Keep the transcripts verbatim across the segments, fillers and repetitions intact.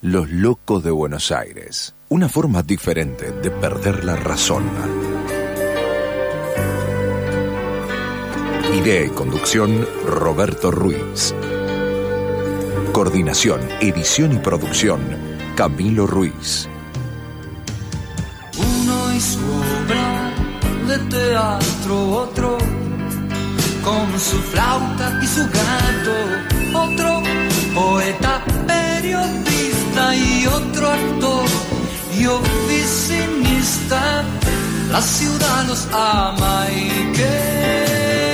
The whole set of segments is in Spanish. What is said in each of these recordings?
Los locos de Buenos Aires. Una forma diferente de perder la razón. Idea y conducción, Roberto Ruiz. Coordinación, edición y producción, Camilo Ruiz. Uno y su obra de teatro, otro con su flauta y su gato, otro poeta, periodista y otro actor y oficinista. La ciudad los ama y que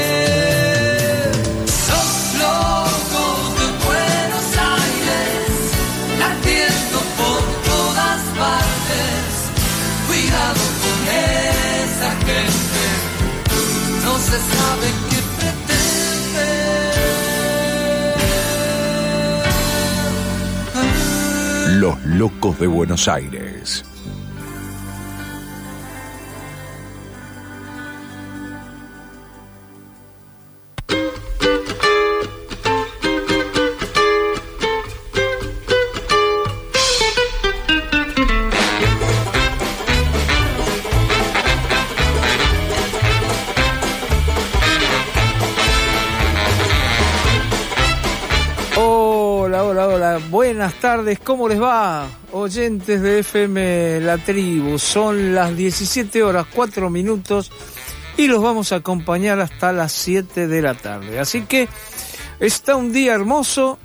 los locos de Buenos Aires latiendo por todas partes. Cuidado con esa gente, no se sabe qué pretende. Los locos de Buenos Aires. Buenas tardes, ¿cómo les va? Oyentes de F M La Tribu, son las diecisiete horas cuatro minutos y los vamos a acompañar hasta las siete de la tarde. Así que está un día hermoso,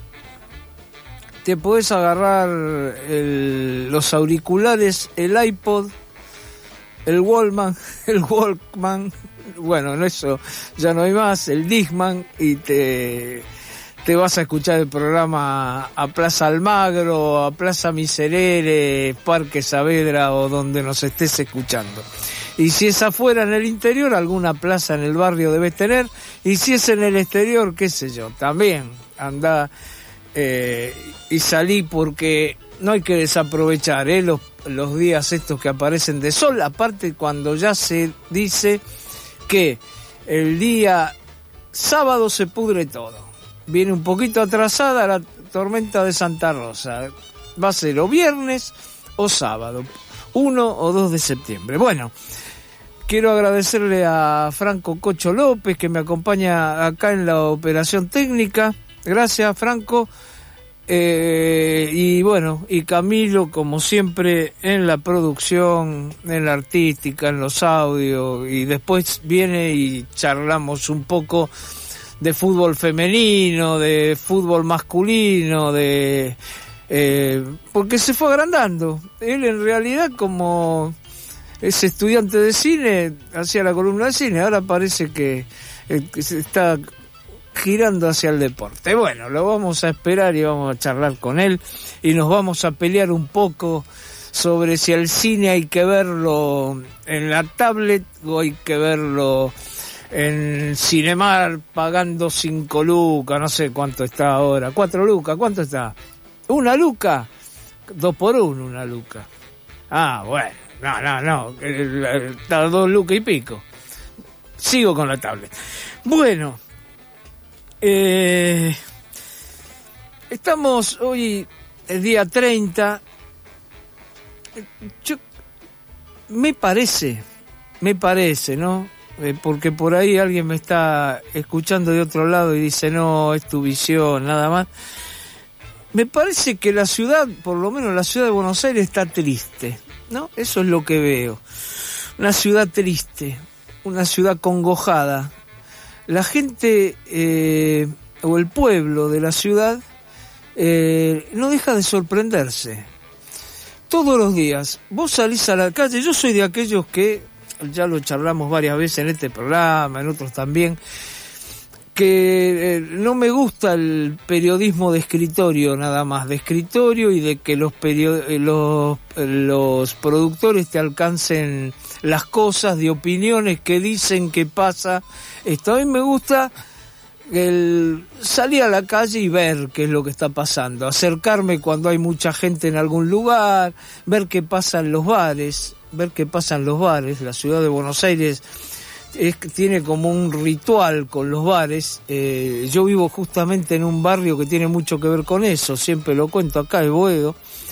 te podés agarrar el, los auriculares, el iPod, el Walkman, el Walkman, bueno, no eso ya no hay más, el Discman y te... Te vas a escuchar el programa a Plaza Almagro, a Plaza Miserere, Parque Saavedra o donde nos estés escuchando. Y si es afuera en el interior, alguna plaza en el barrio debes tener. Y si es en el exterior, qué sé yo, también anda eh, y salí porque no hay que desaprovechar eh, los, los días estos que aparecen de sol. Aparte cuando ya se dice que el día sábado se pudre todo. Viene un poquito atrasada la tormenta de Santa Rosa. Va a ser o viernes o sábado, uno o dos de septiembre. Bueno, quiero agradecerle a Franco Cocho López que me acompaña acá en la operación técnica. Gracias, Franco. Eh, y bueno, y Camilo, como siempre, en la producción, en la artística, en los audios. Y después viene y charlamos un poco de fútbol femenino, de fútbol masculino, de eh, porque se fue agrandando. Él en realidad, como es estudiante de cine, hacía la columna de cine, ahora parece que, eh, que se está girando hacia el deporte. Bueno, lo vamos a esperar y vamos a charlar con él y nos vamos a pelear un poco sobre si el cine hay que verlo en la tablet o hay que verlo en Cinemar pagando cinco lucas, no sé cuánto está ahora, cuatro lucas, ¿cuánto está? ¿Una luca? Dos por uno, una luca. Ah, bueno, no, no, no, está dos lucas y pico. Sigo con la tablet. Bueno, eh, estamos hoy, el día treinta. Yo, me parece, me parece, ¿no? Eh, porque por ahí alguien me está escuchando de otro lado y dice, no, es tu visión, nada más. Me parece que la ciudad, por lo menos la ciudad de Buenos Aires, está triste, ¿no? Eso es lo que veo. Una ciudad triste, una ciudad congojada. La gente, eh, o el pueblo de la ciudad, eh, no deja de sorprenderse. Todos los días, vos salís a la calle, yo soy de aquellos que, ya lo charlamos varias veces en este programa, en otros también, que eh, no me gusta el periodismo de escritorio nada más, de escritorio y de que los, period- los, los productores te alcancen las cosas de opiniones que dicen que pasa. Esto a mí me gusta el salir a la calle y ver qué es lo que está pasando, acercarme cuando hay mucha gente en algún lugar, ver qué pasa en los bares, ver qué pasa en los bares. La ciudad de Buenos Aires es, tiene como un ritual con los bares. Eh, yo vivo justamente en un barrio que tiene mucho que ver con eso, siempre lo cuento acá, el Boedo,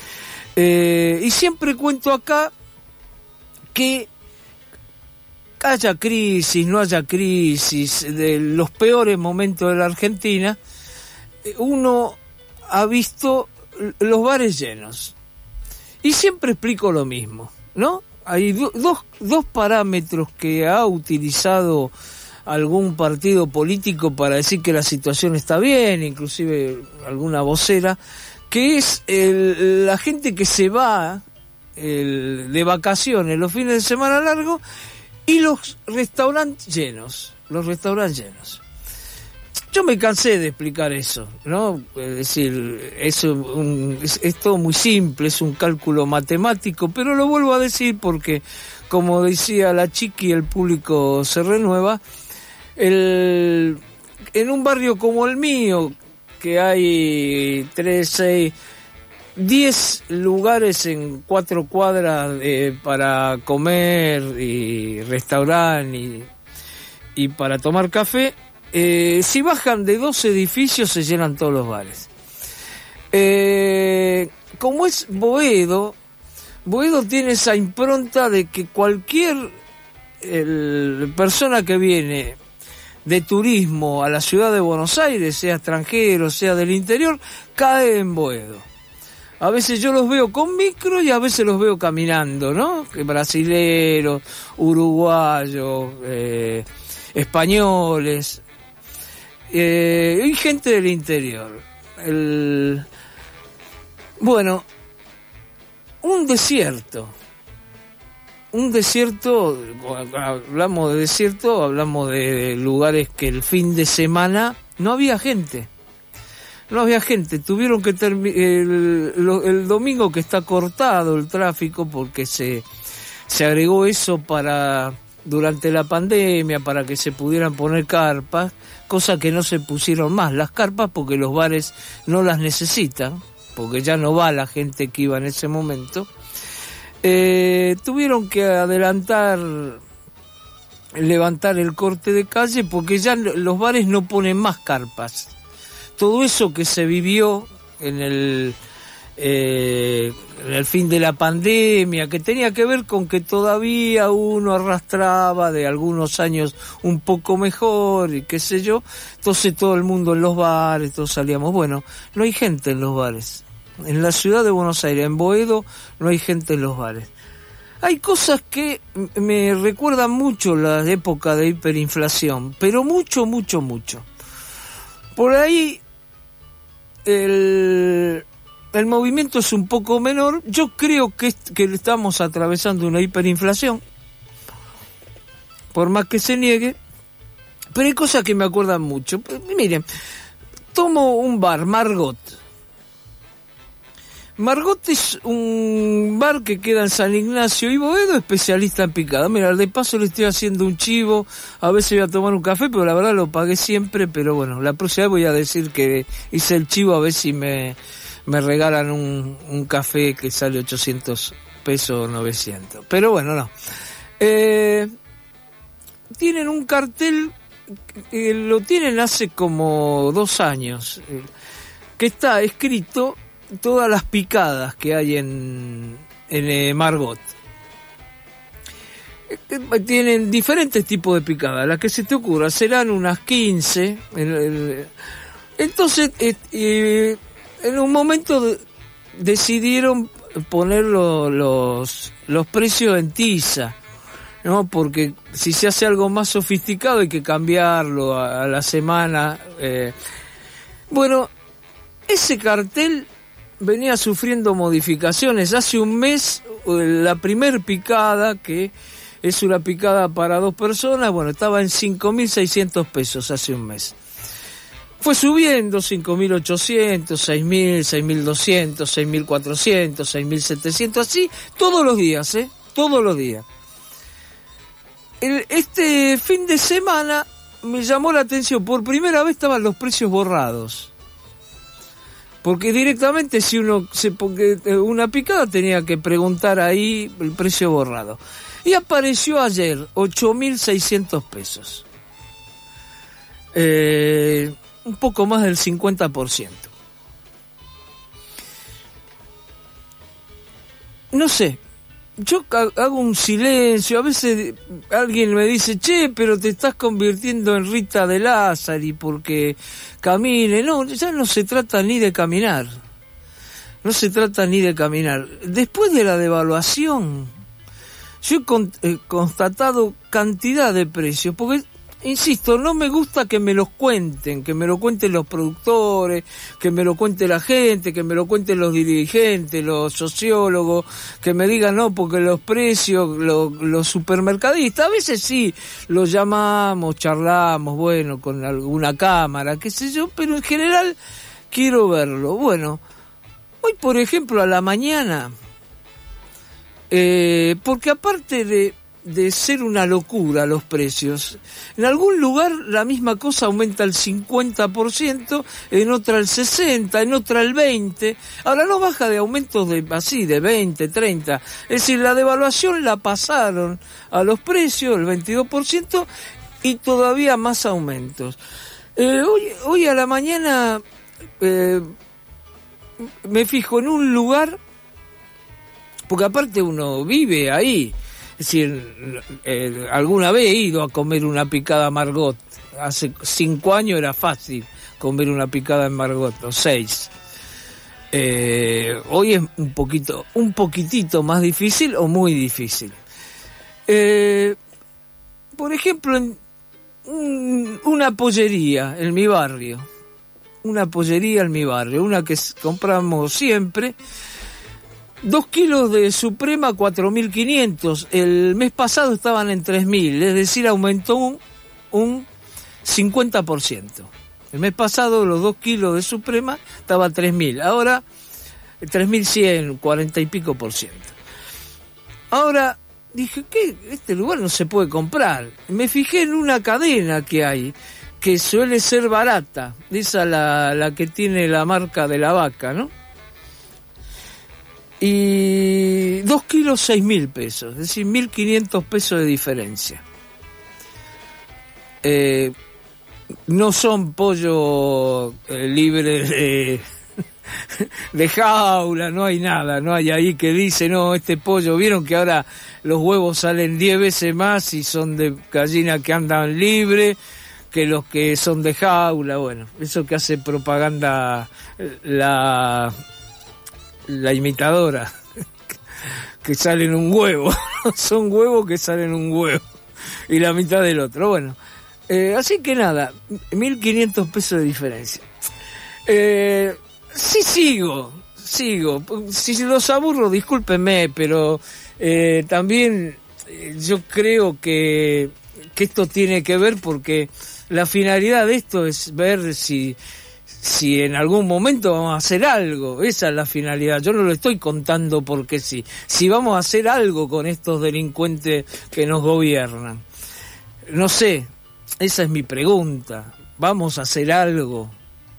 Eh, y siempre cuento acá que haya crisis, no haya crisis, de los peores momentos de la Argentina, uno ha visto los bares llenos. Y siempre explico lo mismo, ¿no? Hay do, dos, dos parámetros que ha utilizado algún partido político para decir que la situación está bien, inclusive alguna vocera, que es el, la gente que se va el, de vacaciones los fines de semana largos y los restaurantes llenos, los restaurantes llenos. Yo me cansé de explicar eso, ¿no? Es decir, es, un, es, es todo muy simple, es un cálculo matemático, pero lo vuelvo a decir porque, como decía la Chiqui, el público se renueva. El, en un barrio como el mío, que hay tres, seis, diez lugares en cuatro cuadras eh, para comer y restaurante y, y para tomar café, eh, si bajan de dos edificios se llenan todos los bares. Eh, como es Boedo, Boedo tiene esa impronta de que cualquier el, persona que viene de turismo a la ciudad de Buenos Aires, sea extranjero, sea del interior, cae en Boedo. A veces yo los veo con micro y a veces los veo caminando, ¿no? Brasileros, uruguayos, eh, españoles, eh, y gente del interior. El, bueno, un desierto. Un desierto, hablamos de desierto, hablamos de lugares que el fin de semana no había gente. No había gente, tuvieron que terminar el, el domingo, que está cortado el tráfico porque se, se agregó eso para durante la pandemia, para que se pudieran poner carpas, cosa que no se pusieron más las carpas porque los bares no las necesitan, porque ya no va la gente que iba en ese momento. Eh, tuvieron que adelantar, levantar el corte de calle porque ya los bares no ponen más carpas. Todo eso que se vivió en el, eh, en el fin de la pandemia, que tenía que ver con que todavía uno arrastraba de algunos años un poco mejor y qué sé yo, entonces todo el mundo en los bares, todos salíamos. Bueno, no hay gente en los bares. En la ciudad de Buenos Aires, en Boedo, no hay gente en los bares. Hay cosas que me recuerdan mucho la época de hiperinflación, pero mucho, mucho, mucho. Por ahí el, el movimiento es un poco menor. Yo creo que, que estamos atravesando una hiperinflación, por más que se niegue, pero hay cosas que me acuerdan mucho. Miren, tomo un bar, Margot. Margot es un bar que queda en San Ignacio y Boedo, especialista en picada. Mira, de paso le estoy haciendo un chivo, a veces voy a tomar un café, pero la verdad lo pagué siempre, pero bueno, la próxima vez voy a decir que hice el chivo, a ver si me, me regalan un, un café que sale ochocientos pesos o novecientos. Pero bueno, no. Eh, tienen un cartel, eh, lo tienen hace como dos años, eh, que está escrito todas las picadas que hay en, en eh, Margot. Tienen diferentes tipos de picadas, las que se te ocurra, serán unas quince. El, el, entonces, eh, eh, en un momento de, decidieron poner lo, los, los precios en tiza, ¿no? Porque si se hace algo más sofisticado hay que cambiarlo a, a la semana. Eh. Bueno, ese cartel venía sufriendo modificaciones. Hace un mes, la primer picada, que es una picada para dos personas, bueno, estaba en cinco mil seiscientos pesos hace un mes. Fue subiendo, cinco mil ochocientos, seis mil, seis mil doscientos, seis mil cuatrocientos, seis mil setecientos, así todos los días, ¿eh? Todos los días. El, este fin de semana me llamó la atención, por primera vez estaban los precios borrados. Porque directamente si uno se porque una picada tenía que preguntar ahí el precio borrado. Y apareció ayer ocho mil seiscientos pesos. Eh, un poco más del cincuenta por ciento. no sé, yo hago un silencio, a veces alguien me dice, che, pero te estás convirtiendo en Rita de Lázari porque camine. No, ya no se trata ni de caminar, no se trata ni de caminar. Después de la devaluación, yo he con, eh, constatado cantidad de precios, porque, insisto, no me gusta que me los cuenten, que me lo cuenten los productores, que me lo cuente la gente, que me lo cuenten los dirigentes, los sociólogos, que me digan, no, porque los precios, los, los supermercadistas, a veces sí, los llamamos, charlamos, bueno, con alguna cámara, qué sé yo, pero en general quiero verlo. Bueno, hoy, por ejemplo, a la mañana, eh, porque aparte de de ser una locura los precios, en algún lugar la misma cosa aumenta el cincuenta por ciento, en otra el sesenta por ciento, en otra el veinte por ciento, ahora no baja de aumentos de así, de veinte, treinta, es decir, la devaluación la pasaron a los precios, el veintidós por ciento, y todavía más aumentos. Eh, hoy, hoy a la mañana eh, me fijo en un lugar, porque aparte uno vive ahí. Es decir, eh, alguna vez he ido a comer una picada Margot. Hace cinco años era fácil comer una picada en Margot, o seis. Eh, hoy es un poquito, un poquitito más difícil o muy difícil. Eh, por ejemplo, en un, una pollería en mi barrio. Una pollería en mi barrio, una que compramos siempre. Dos kilos de Suprema, cuatro mil quinientos. El mes pasado estaban en tres mil, es decir, aumentó un, un cincuenta por ciento. El mes pasado los dos kilos de Suprema estaban a tres mil. Ahora, tres mil cien, cuarenta y pico por ciento. Ahora, dije, ¿qué? Este lugar no se puede comprar. Me fijé en una cadena que hay, que suele ser barata. Esa la, la que tiene la marca de la vaca, ¿no? Y dos kilos, seis mil pesos, es decir, mil quinientos pesos de diferencia. Eh, no son pollo eh, libres de, de jaula, no hay nada, no hay ahí que dice, no, este pollo, vieron que ahora los huevos salen diez veces más y son de gallina que andan libre que los que son de jaula. Bueno, eso que hace propaganda la... la imitadora, que salen un huevo, son huevos que salen un huevo, y la mitad del otro. Bueno, eh, así que nada, mil quinientos pesos de diferencia. Eh, sí sigo, sigo, si los aburro, discúlpenme, pero eh, también eh, yo creo que, que esto tiene que ver porque la finalidad de esto es ver si... si en algún momento vamos a hacer algo, esa es la finalidad. Yo no lo estoy contando porque sí. Si vamos a hacer algo con estos delincuentes que nos gobiernan. No sé, esa es mi pregunta. ¿Vamos a hacer algo?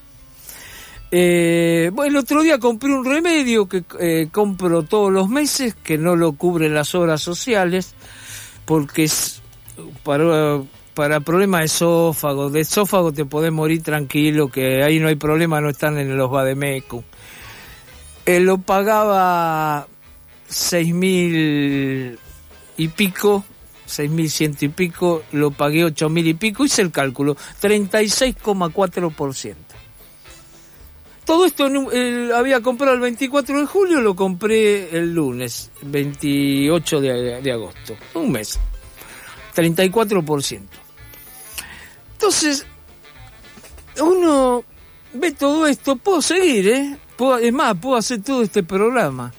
Eh, bueno, el otro día compré un remedio que eh, compro todos los meses, que no lo cubren las obras sociales, porque es para... para problemas de esófago, de esófago te podés morir tranquilo, que ahí no hay problema, no están en los vademecum. Eh, lo pagaba seis mil y pico, seis mil ciento y pico, lo pagué ocho mil y pico, hice el cálculo, treinta y seis coma cuatro por ciento. Todo esto eh, había comprado el veinticuatro de julio, lo compré el lunes, veintiocho de, de agosto, un mes, treinta y cuatro por ciento. Entonces, uno ve todo esto, puedo seguir, ¿eh? Puedo, es más, puedo hacer todo este programa.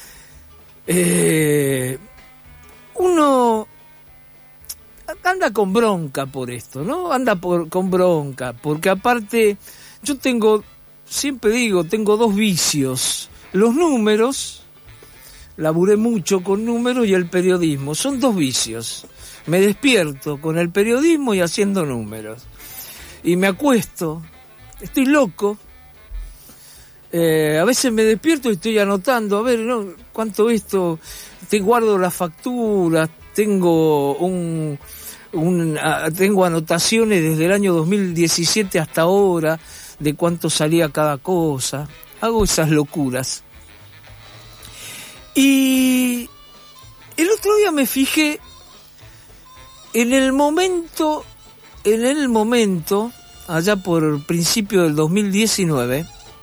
Eh, uno anda con bronca por esto, ¿no? Anda por, con bronca, porque aparte, yo tengo, siempre digo, tengo dos vicios. Los números, laburé mucho con números, y el periodismo, son dos vicios. Me despierto con el periodismo y haciendo números. Y me acuesto, estoy loco. Eh, a veces me despierto y estoy anotando, a ver, ¿no? ¿Cuánto esto? Te guardo las facturas, tengo un, un tengo anotaciones desde el año dos mil diecisiete hasta ahora de cuánto salía cada cosa. Hago esas locuras. Y otro día me fijé en el momento, en el momento, allá por principio del dos mil diecinueve,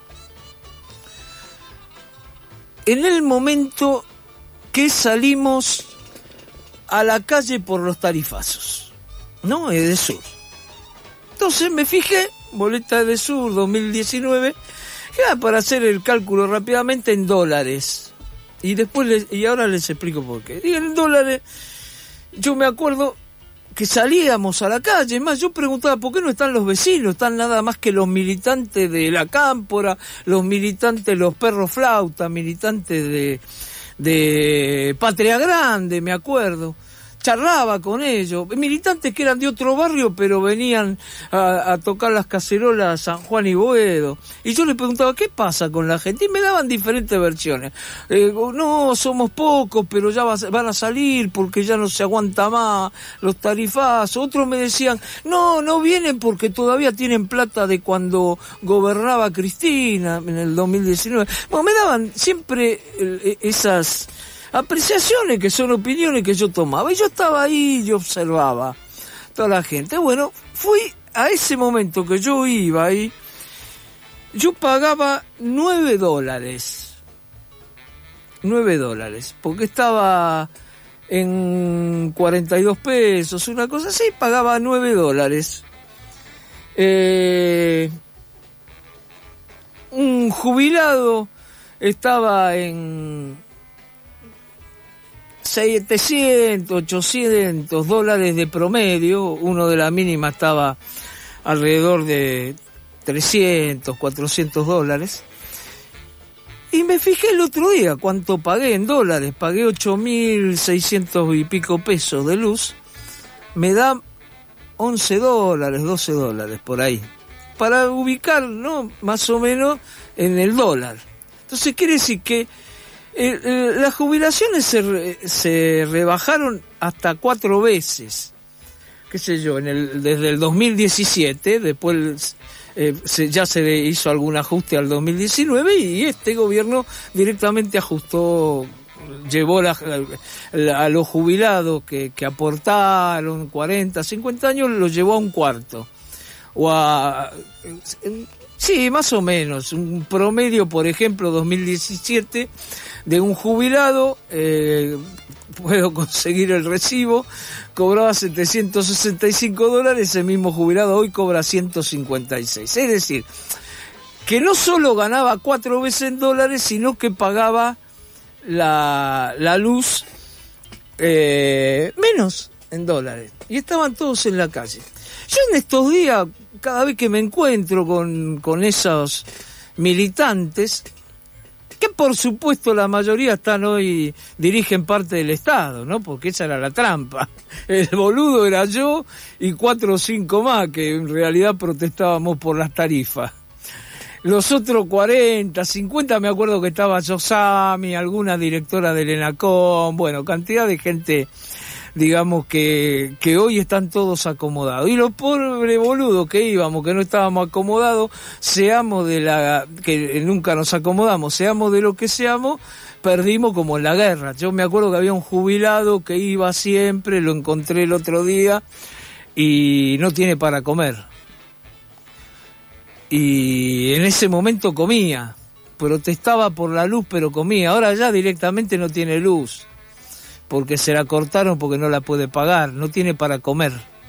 en el momento que salimos a la calle por los tarifazos, ¿no? Edesur. Entonces me fijé, boleta Edesur dos mil diecinueve, ya para hacer el cálculo rápidamente en dólares. Y después les, y ahora les explico por qué. Y en dólares, yo me acuerdo que salíamos a la calle, más yo preguntaba por qué no están los vecinos, están nada más que los militantes de la Cámpora, los militantes, los perros flauta, militantes de, de Patria Grande, me acuerdo. Charlaba con ellos, militantes que eran de otro barrio, pero venían a, a tocar las cacerolas a San Juan y Boedo. Y yo les preguntaba, ¿qué pasa con la gente? Y me daban diferentes versiones. Eh, no, somos pocos, pero ya va, van a salir porque ya no se aguanta más los tarifazos. Otros me decían, no, no vienen porque todavía tienen plata de cuando gobernaba Cristina en el dos mil diecinueve. Bueno, me daban siempre eh, esas apreciaciones que son opiniones que yo tomaba, y yo estaba ahí y yo observaba toda la gente. Bueno, fui a ese momento que yo iba ahí, yo pagaba nueve dólares, nueve dólares, porque estaba en cuarenta y dos pesos, una cosa así, pagaba nueve dólares. Eh, un jubilado estaba en setecientos, ochocientos dólares de promedio, uno de la mínima estaba alrededor de trescientos, cuatrocientos dólares. Y me fijé el otro día cuánto pagué en dólares, pagué ocho mil seiscientos y pico pesos de luz, me da once dólares, doce dólares por ahí, para ubicar, ¿no?, más o menos en el dólar. Entonces quiere decir que Eh, eh, las jubilaciones se, re, se rebajaron hasta cuatro veces, qué sé yo, en el, desde el dos mil diecisiete, después eh, se, ya se hizo algún ajuste al dos mil diecinueve y este gobierno directamente ajustó, llevó la, la, a los jubilados que, que aportaron cuarenta, cincuenta años, los llevó a un cuarto, o a... Sí, más o menos, un promedio, por ejemplo, dos mil diecisiete, de un jubilado, eh, puedo conseguir el recibo, cobraba setecientos sesenta y cinco dólares, ese mismo jubilado hoy cobra ciento cincuenta y seis. Es decir, que no solo ganaba cuatro veces en dólares, sino que pagaba la, la luz eh, menos en dólares. Y estaban todos en la calle. Yo en estos días, cada vez que me encuentro con, con esos militantes, que por supuesto la mayoría están hoy, dirigen parte del Estado, ¿no? Porque esa era la trampa. El boludo era yo y cuatro o cinco más que en realidad protestábamos por las tarifas. Los otros cuarenta, cincuenta, me acuerdo que estaba Yosami, alguna directora del ENACOM, bueno, cantidad de gente, digamos, que, que hoy están todos acomodados. Y los pobres boludos que íbamos, que no estábamos acomodados, seamos de la, que nunca nos acomodamos, seamos de lo que seamos, perdimos como en la guerra. Yo me acuerdo que había un jubilado que iba siempre, lo encontré el otro día, y no tiene para comer. Y en ese momento comía, protestaba por la luz, pero comía. Ahora ya directamente no tiene luz, porque se la cortaron porque no la puede pagar, no tiene para comer.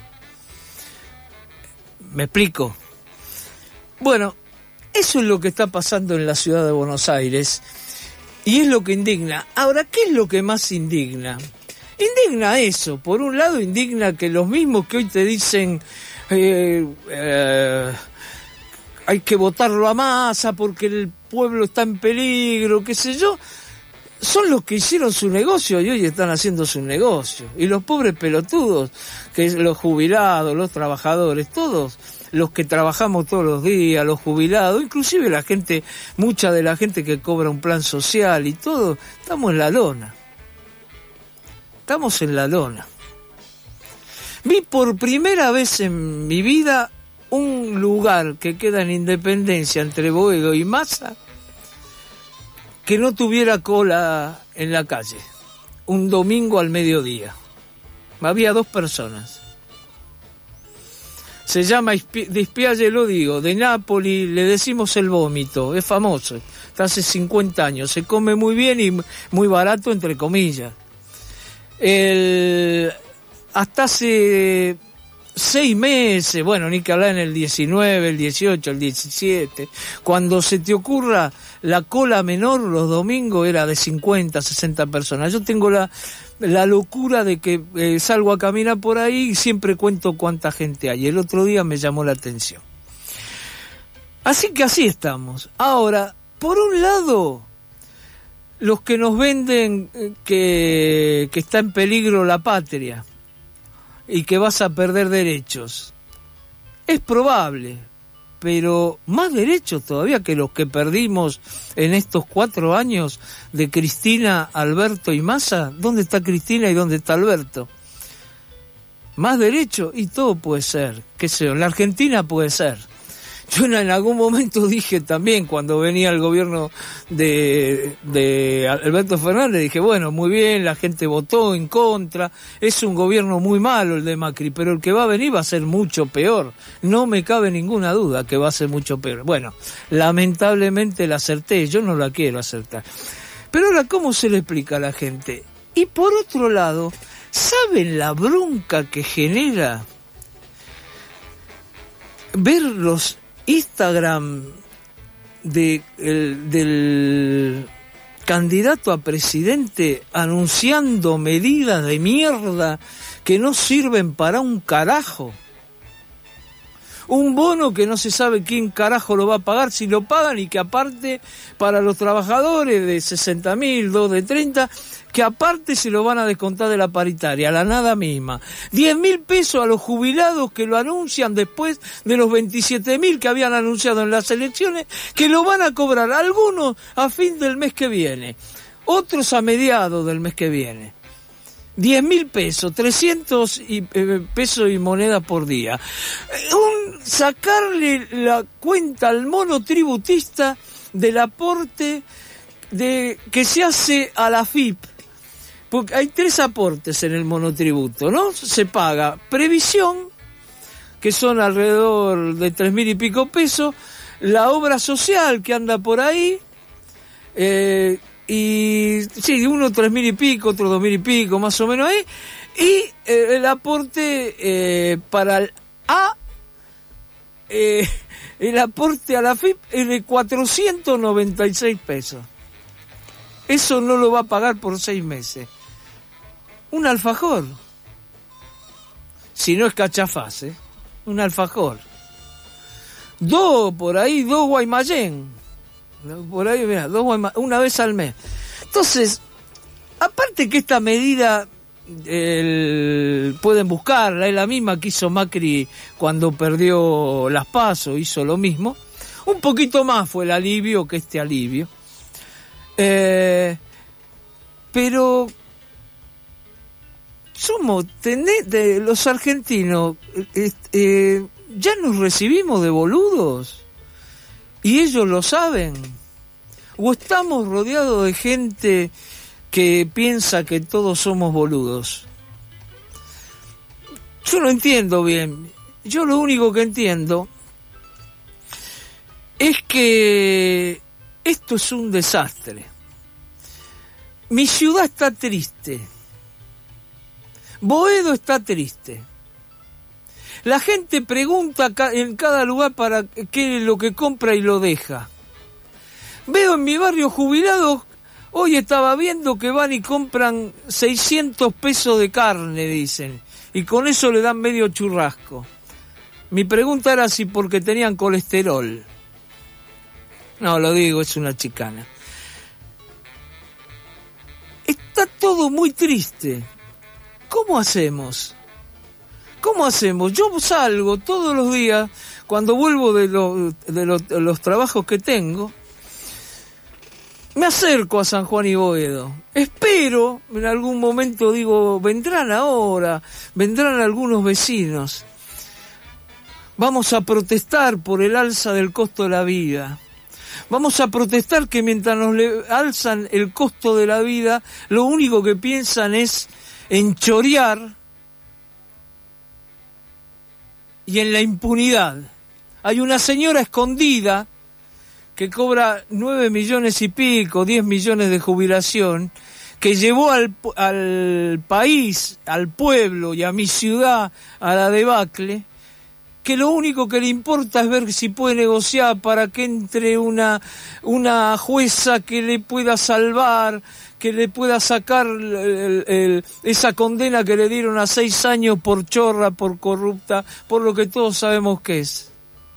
¿Me explico? Bueno, eso es lo que está pasando en la ciudad de Buenos Aires y es lo que indigna. Ahora, ¿qué es lo que más indigna? Indigna eso. Por un lado, indigna que los mismos que hoy te dicen eh, eh, hay que votarlo a Massa porque el pueblo está en peligro, qué sé yo, son los que hicieron su negocio y hoy están haciendo su negocio. Y los pobres pelotudos, que los jubilados, los trabajadores, todos los que trabajamos todos los días, los jubilados, inclusive la gente, mucha de la gente que cobra un plan social y todo, estamos en la lona. Estamos en la lona. Vi por primera vez en mi vida un lugar que queda en Independencia entre Boedo y Massa que no tuviera cola en la calle. un domingo al mediodía. Había dos personas. Se llama Dispiace, lo digo, de Nápoli, le decimos el vómito, es famoso, está hace cincuenta años, se come muy bien y muy barato, entre comillas. El, hasta hace seis meses, bueno, ni que hablar en el diecinueve, el dieciocho, el diecisiete, cuando se te ocurra la cola menor los domingos era de cincuenta, sesenta personas. Yo tengo la... la locura de que eh, salgo a caminar por ahí y siempre cuento cuánta gente hay. El otro día me llamó la atención. Así que así estamos. Ahora, por un lado, los que nos venden eh, que, que está en peligro la patria y que vas a perder derechos. Es probable, pero más derechos todavía que los que perdimos en estos cuatro años de Cristina, Alberto y Massa. ¿Dónde está Cristina y dónde está Alberto? Más derechos y todo puede ser, qué sé yo, en la Argentina puede ser. Yo en algún momento dije también, cuando venía el gobierno de, de Alberto Fernández, dije, bueno, muy bien, la gente votó en contra, es un gobierno muy malo el de Macri, pero el que va a venir va a ser mucho peor. No me cabe ninguna duda que va a ser mucho peor. Bueno, lamentablemente la acerté, yo no la quiero acertar. Pero ahora, ¿cómo se le explica a la gente? Y por otro lado, ¿saben la bronca que genera ver los Instagram de, el, del candidato a presidente anunciando medidas de mierda que no sirven para un carajo? Un bono que no se sabe quién carajo lo va a pagar, si lo pagan, y que aparte para los trabajadores de sesenta mil, dos de treinta, que aparte se lo van a descontar de la paritaria, la nada misma. diez mil pesos a los jubilados que lo anuncian después de los veintisiete mil que habían anunciado en las elecciones, que lo van a cobrar algunos a fin del mes que viene, otros a mediados del mes que viene. diez mil pesos, trescientos y, eh, pesos y moneda por día. Un, sacarle la cuenta al monotributista del aporte de que se hace a la F I P. Porque hay tres aportes en el monotributo, ¿no? Se paga previsión, que son alrededor de tres mil y pico pesos, la obra social que anda por ahí, eh, y sí, uno tres mil y pico, otro dos mil y pico, más o menos ahí, y eh, el aporte eh, para el A, eh, el aporte a la F I P es de cuatrocientos noventa y seis pesos. Eso no lo va a pagar por seis meses. Un alfajor. Si no es cachafaz, ¿eh? Un alfajor. Dos, por ahí, dos Guaymallén. Por ahí, mira, dos Guaymallén, una vez al mes. Entonces, aparte que esta medida el, pueden buscarla, es la misma que hizo Macri cuando perdió las PASO, hizo lo mismo. Un poquito más fue el alivio que este alivio. Eh, pero somos de los argentinos, eh, eh, ya nos recibimos de boludos y ellos lo saben, o estamos rodeados de gente que piensa que todos somos boludos. Yo no entiendo bien. Yo lo único que entiendo es que esto es un desastre. Mi ciudad está triste. Boedo está triste. La gente pregunta en cada lugar para qué es lo que compra y lo deja. Veo en mi barrio jubilados, hoy estaba viendo que van y compran seiscientos pesos de carne, dicen, y con eso le dan medio churrasco. Mi pregunta era si porque tenían colesterol. No, lo digo, es una chicana. Está todo muy triste. ¿Cómo hacemos? ¿Cómo hacemos? Yo salgo todos los días, cuando vuelvo de, lo, de, lo, de los trabajos que tengo, me acerco a San Juan y Boedo. Espero, en algún momento digo, vendrán ahora, vendrán algunos vecinos. Vamos a protestar por el alza del costo de la vida. Vamos a protestar que mientras nos le alzan el costo de la vida, lo único que piensan es en chorear y en la impunidad. Hay una señora escondida que cobra nueve millones y pico, diez millones de jubilación, que llevó al, al país, al pueblo y a mi ciudad a la debacle, que lo único que le importa es ver si puede negociar para que entre una, una jueza que le pueda salvar, que le pueda sacar el, el, esa condena que le dieron a seis años por chorra, por corrupta, por lo que todos sabemos que es.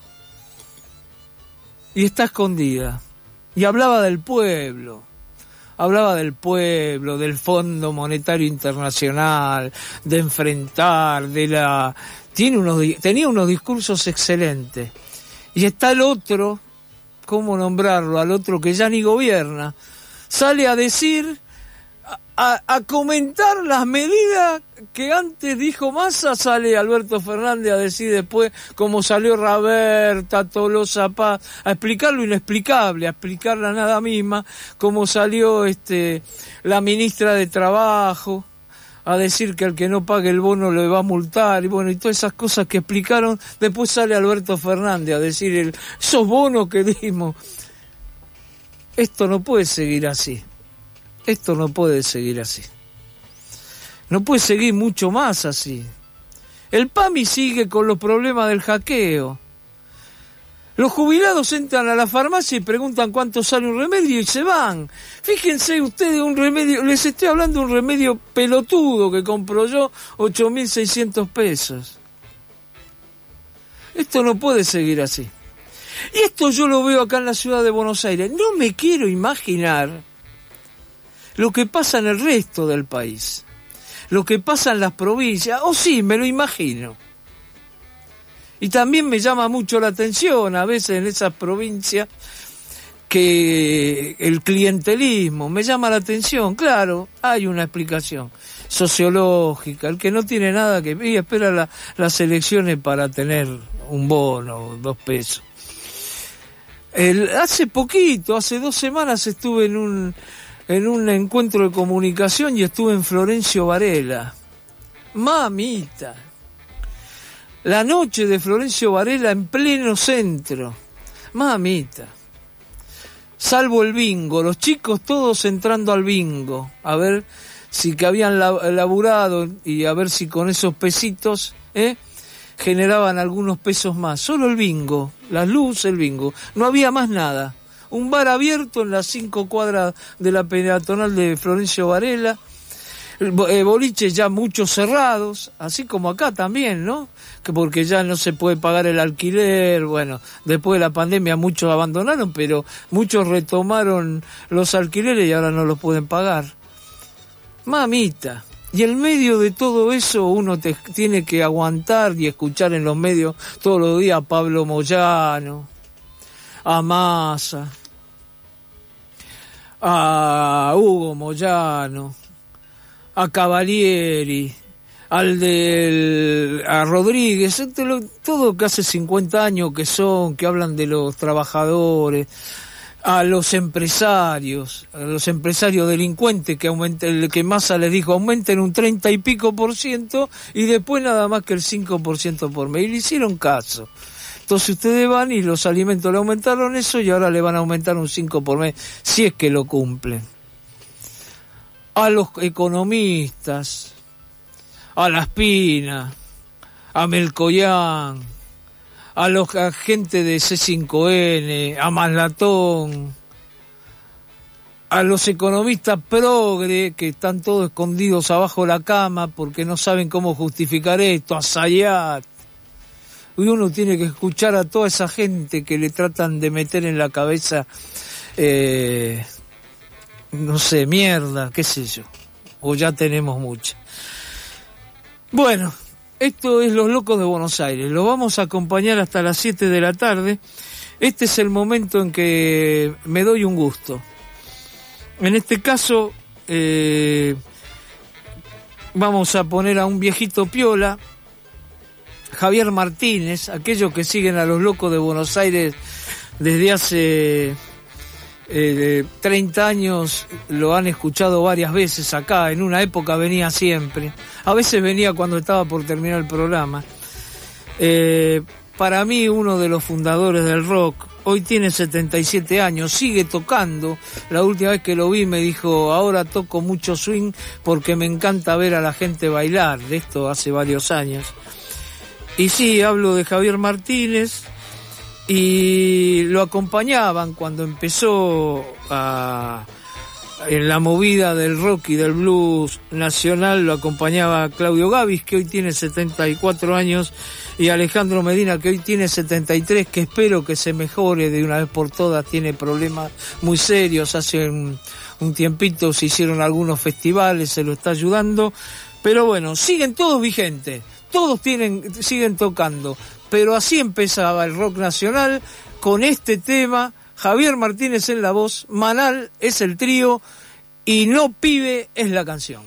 Y está escondida. Y hablaba del pueblo. Hablaba del pueblo, del Fondo Monetario Internacional, de enfrentar, de la... Tiene unos, tenía unos discursos excelentes. Y está el otro, ¿cómo nombrarlo? Al otro que ya ni gobierna. Sale a decir, a, a comentar las medidas que antes dijo Massa, sale Alberto Fernández a decir después cómo salió Raberta, Tolosa Paz, a explicar lo inexplicable, a explicar la nada misma, cómo salió este la ministra de Trabajo a decir que al que no pague el bono le va a multar, y bueno, y todas esas cosas que explicaron. Después sale Alberto Fernández a decir el, esos bonos que dimos. Esto no puede seguir así. Esto no puede seguir así. No puede seguir mucho más así. El PAMI sigue con los problemas del hackeo. Los jubilados entran a la farmacia y preguntan cuánto sale un remedio y se van. Fíjense ustedes, un remedio, les estoy hablando de un remedio pelotudo que compro yo, ocho mil seiscientos pesos. Esto no puede seguir así. Y esto yo lo veo acá en la ciudad de Buenos Aires. No me quiero imaginar lo que pasa en el resto del país, lo que pasa en las provincias, o sí, me lo imagino. Y también me llama mucho la atención a veces en esas provincias que el clientelismo me llama la atención. Claro, hay una explicación sociológica. El que no tiene nada que y espera la, las elecciones para tener un bono, dos pesos. El, hace poquito, hace dos semanas estuve en un en un encuentro de comunicación y estuve en Florencio Varela. Mamita. La noche de Florencio Varela en pleno centro. Mamita. Salvo el bingo, los chicos todos entrando al bingo, a ver si que habían laburado y a ver si con esos pesitos eh, generaban algunos pesos más. Solo el bingo, las luces, el bingo. No había más nada. Un bar abierto en las cinco cuadras de la peatonal de Florencio Varela. Boliches ya muchos cerrados, así como acá también, ¿no? Que porque ya no se puede pagar el alquiler, bueno, después de la pandemia muchos abandonaron, pero muchos retomaron los alquileres y ahora no los pueden pagar. Mamita. Y en medio de todo eso uno te, tiene que aguantar y escuchar en los medios todos los días a Pablo Moyano, a Massa, a Hugo Moyano, a Cavalieri, al del, a Rodríguez, todo que hace cincuenta años que son, que hablan de los trabajadores, a los empresarios, a los empresarios delincuentes que aumenten, el que Massa les dijo aumenten un treinta y pico por ciento y después nada más que el cinco por ciento por mes, y le hicieron caso. Entonces ustedes van y los alimentos le aumentaron eso y ahora le van a aumentar un cinco por mes, si es que lo cumplen. A los economistas, a La Espina, a Melcoyán, a los agentes de C cinco N, a Maslatón, a los economistas progre que están todos escondidos abajo de la cama porque no saben cómo justificar esto, a Zayat. Y uno tiene que escuchar a toda esa gente que le tratan de meter en la cabeza eh, no sé, mierda, qué sé yo, o ya tenemos mucha. Bueno, esto es Los Locos de Buenos Aires, lo vamos a acompañar hasta las siete de la tarde. Este es el momento en que me doy un gusto. En este caso, eh, vamos a poner a un viejito piola, Javier Martínez, aquellos que siguen a Los Locos de Buenos Aires desde hace eh, treinta años lo han escuchado varias veces acá. En una época venía siempre, a veces venía cuando estaba por terminar el programa. Eh, para mí, uno de los fundadores del rock. Hoy tiene setenta y siete años, sigue tocando. La última vez que lo vi me dijo, ahora toco mucho swing porque me encanta ver a la gente bailar. De esto hace varios años. Y sí, hablo de Javier Martínez, y lo acompañaban cuando empezó a, en la movida del rock y del blues nacional, lo acompañaba Claudio Gavis, que hoy tiene setenta y cuatro años, y Alejandro Medina, que hoy tiene setenta y tres, que espero que se mejore de una vez por todas. Tiene problemas muy serios, hace un, un tiempito se hicieron algunos festivales, se lo está ayudando, pero bueno, siguen todos vigentes. Todos tienen, siguen tocando, pero así empezaba el rock nacional con este tema. Javier Martínez en la voz, Manal es el trío y No Pibe es la canción.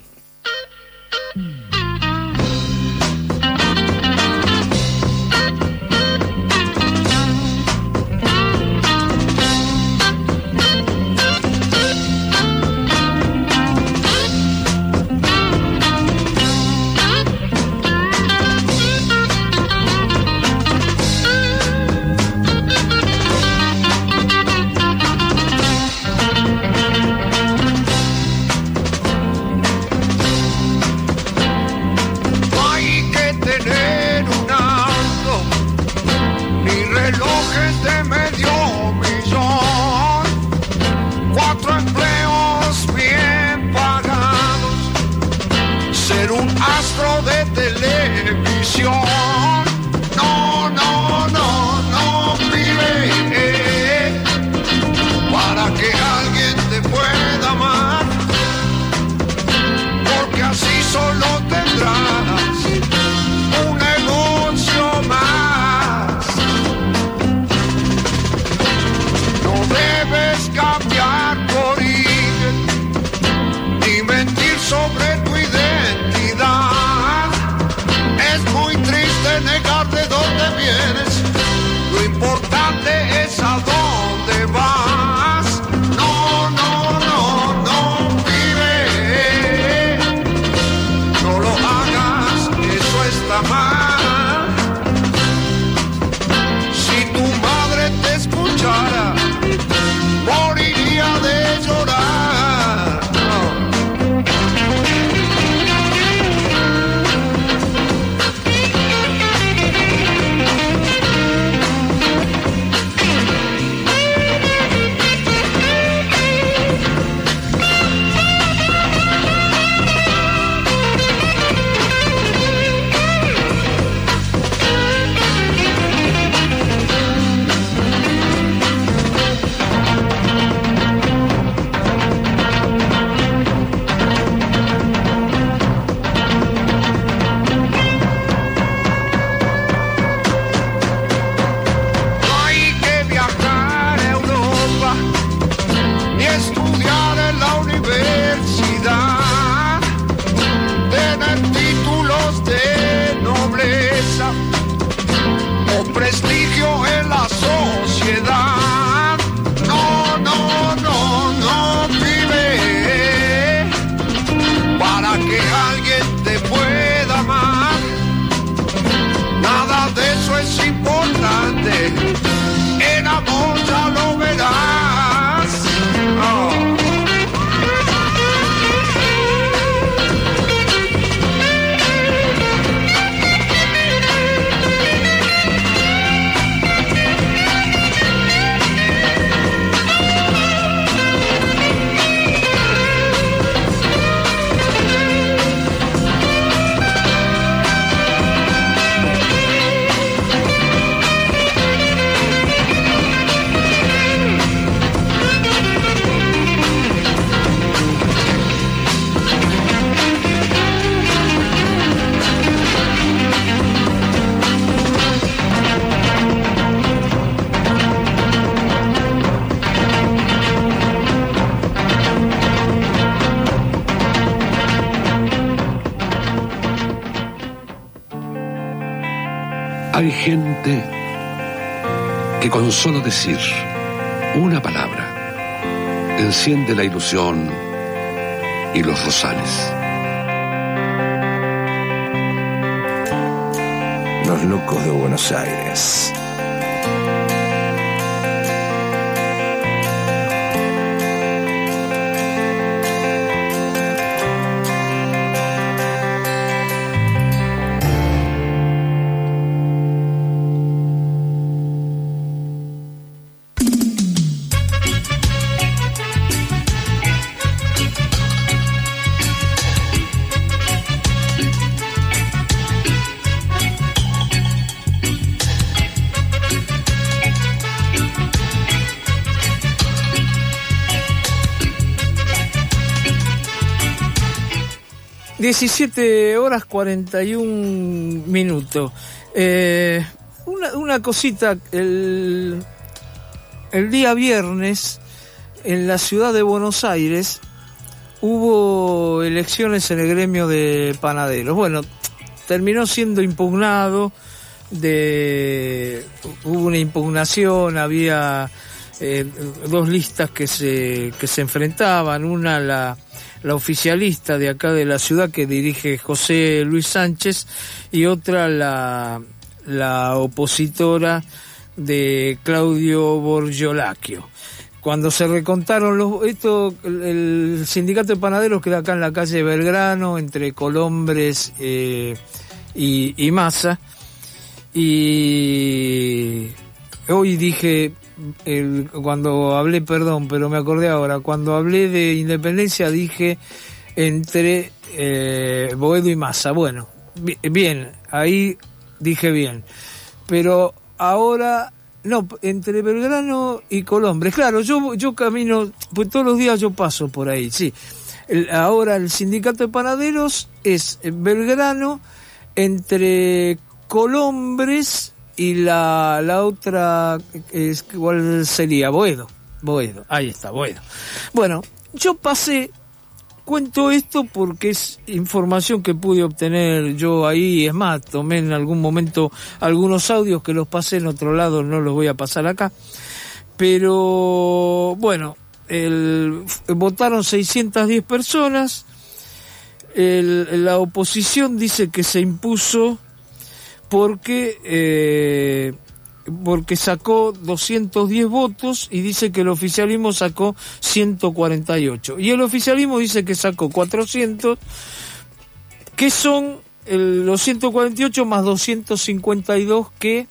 No, no, no, no, pibe, para que alguien te pueda amar, porque así solo tendrás un negocio más. No debes cambiar por ir, ni mentir sobre tu identidad. Es muy triste negar de dónde vienes, lo importante es a dónde vas. No, no, no, no, pibe, no lo hagas, eso está mal. Si tu madre te escuchara, moriría de llorar. No. Prestigio en la sociedad. No, no, no, no, pibe, para que alguien te pueda amar. Nada de eso es importante, en amor ya lo verás. Oh. Hay gente que con solo decir una palabra enciende la ilusión y los rosales. Los locos de Buenos Aires. diecisiete horas cuarenta y un minutos. Eh, una, una cosita, el, el día viernes en la ciudad de Buenos Aires hubo elecciones en el gremio de panaderos. Bueno, terminó siendo impugnado, de, hubo una impugnación, había eh, dos listas que se, que se enfrentaban, una la... la oficialista de acá de la ciudad que dirige José Luis Sánchez y otra la, la opositora de Claudio Borgiolacchio. Cuando se recontaron los, esto, el, el sindicato de panaderos queda acá en la calle Belgrano, entre Colombres eh, y, y Massa, y hoy dije, El, cuando hablé, perdón, pero me acordé ahora, cuando hablé de Independencia dije entre eh, Boedo y Massa. Bueno, bien, ahí dije bien, pero ahora no, entre Belgrano y Colombres. Claro, yo yo camino, pues todos los días yo paso por ahí, sí. El, ahora el sindicato de panaderos es Belgrano, entre Colombres y la la otra es, ¿cuál sería? Boedo, Boedo, ahí está, Boedo. Bueno, yo pasé, cuento esto porque es información que pude obtener yo ahí, es más, tomé en algún momento algunos audios que los pasé en otro lado, no los voy a pasar acá, pero bueno, el, votaron seiscientas diez personas, el, la oposición dice que se impuso porque eh, porque sacó doscientos diez votos y dice que el oficialismo sacó ciento cuarenta y ocho. Y el oficialismo dice que sacó cuatrocientos, que son el, los ciento cuarenta y ocho más doscientos cincuenta y dos que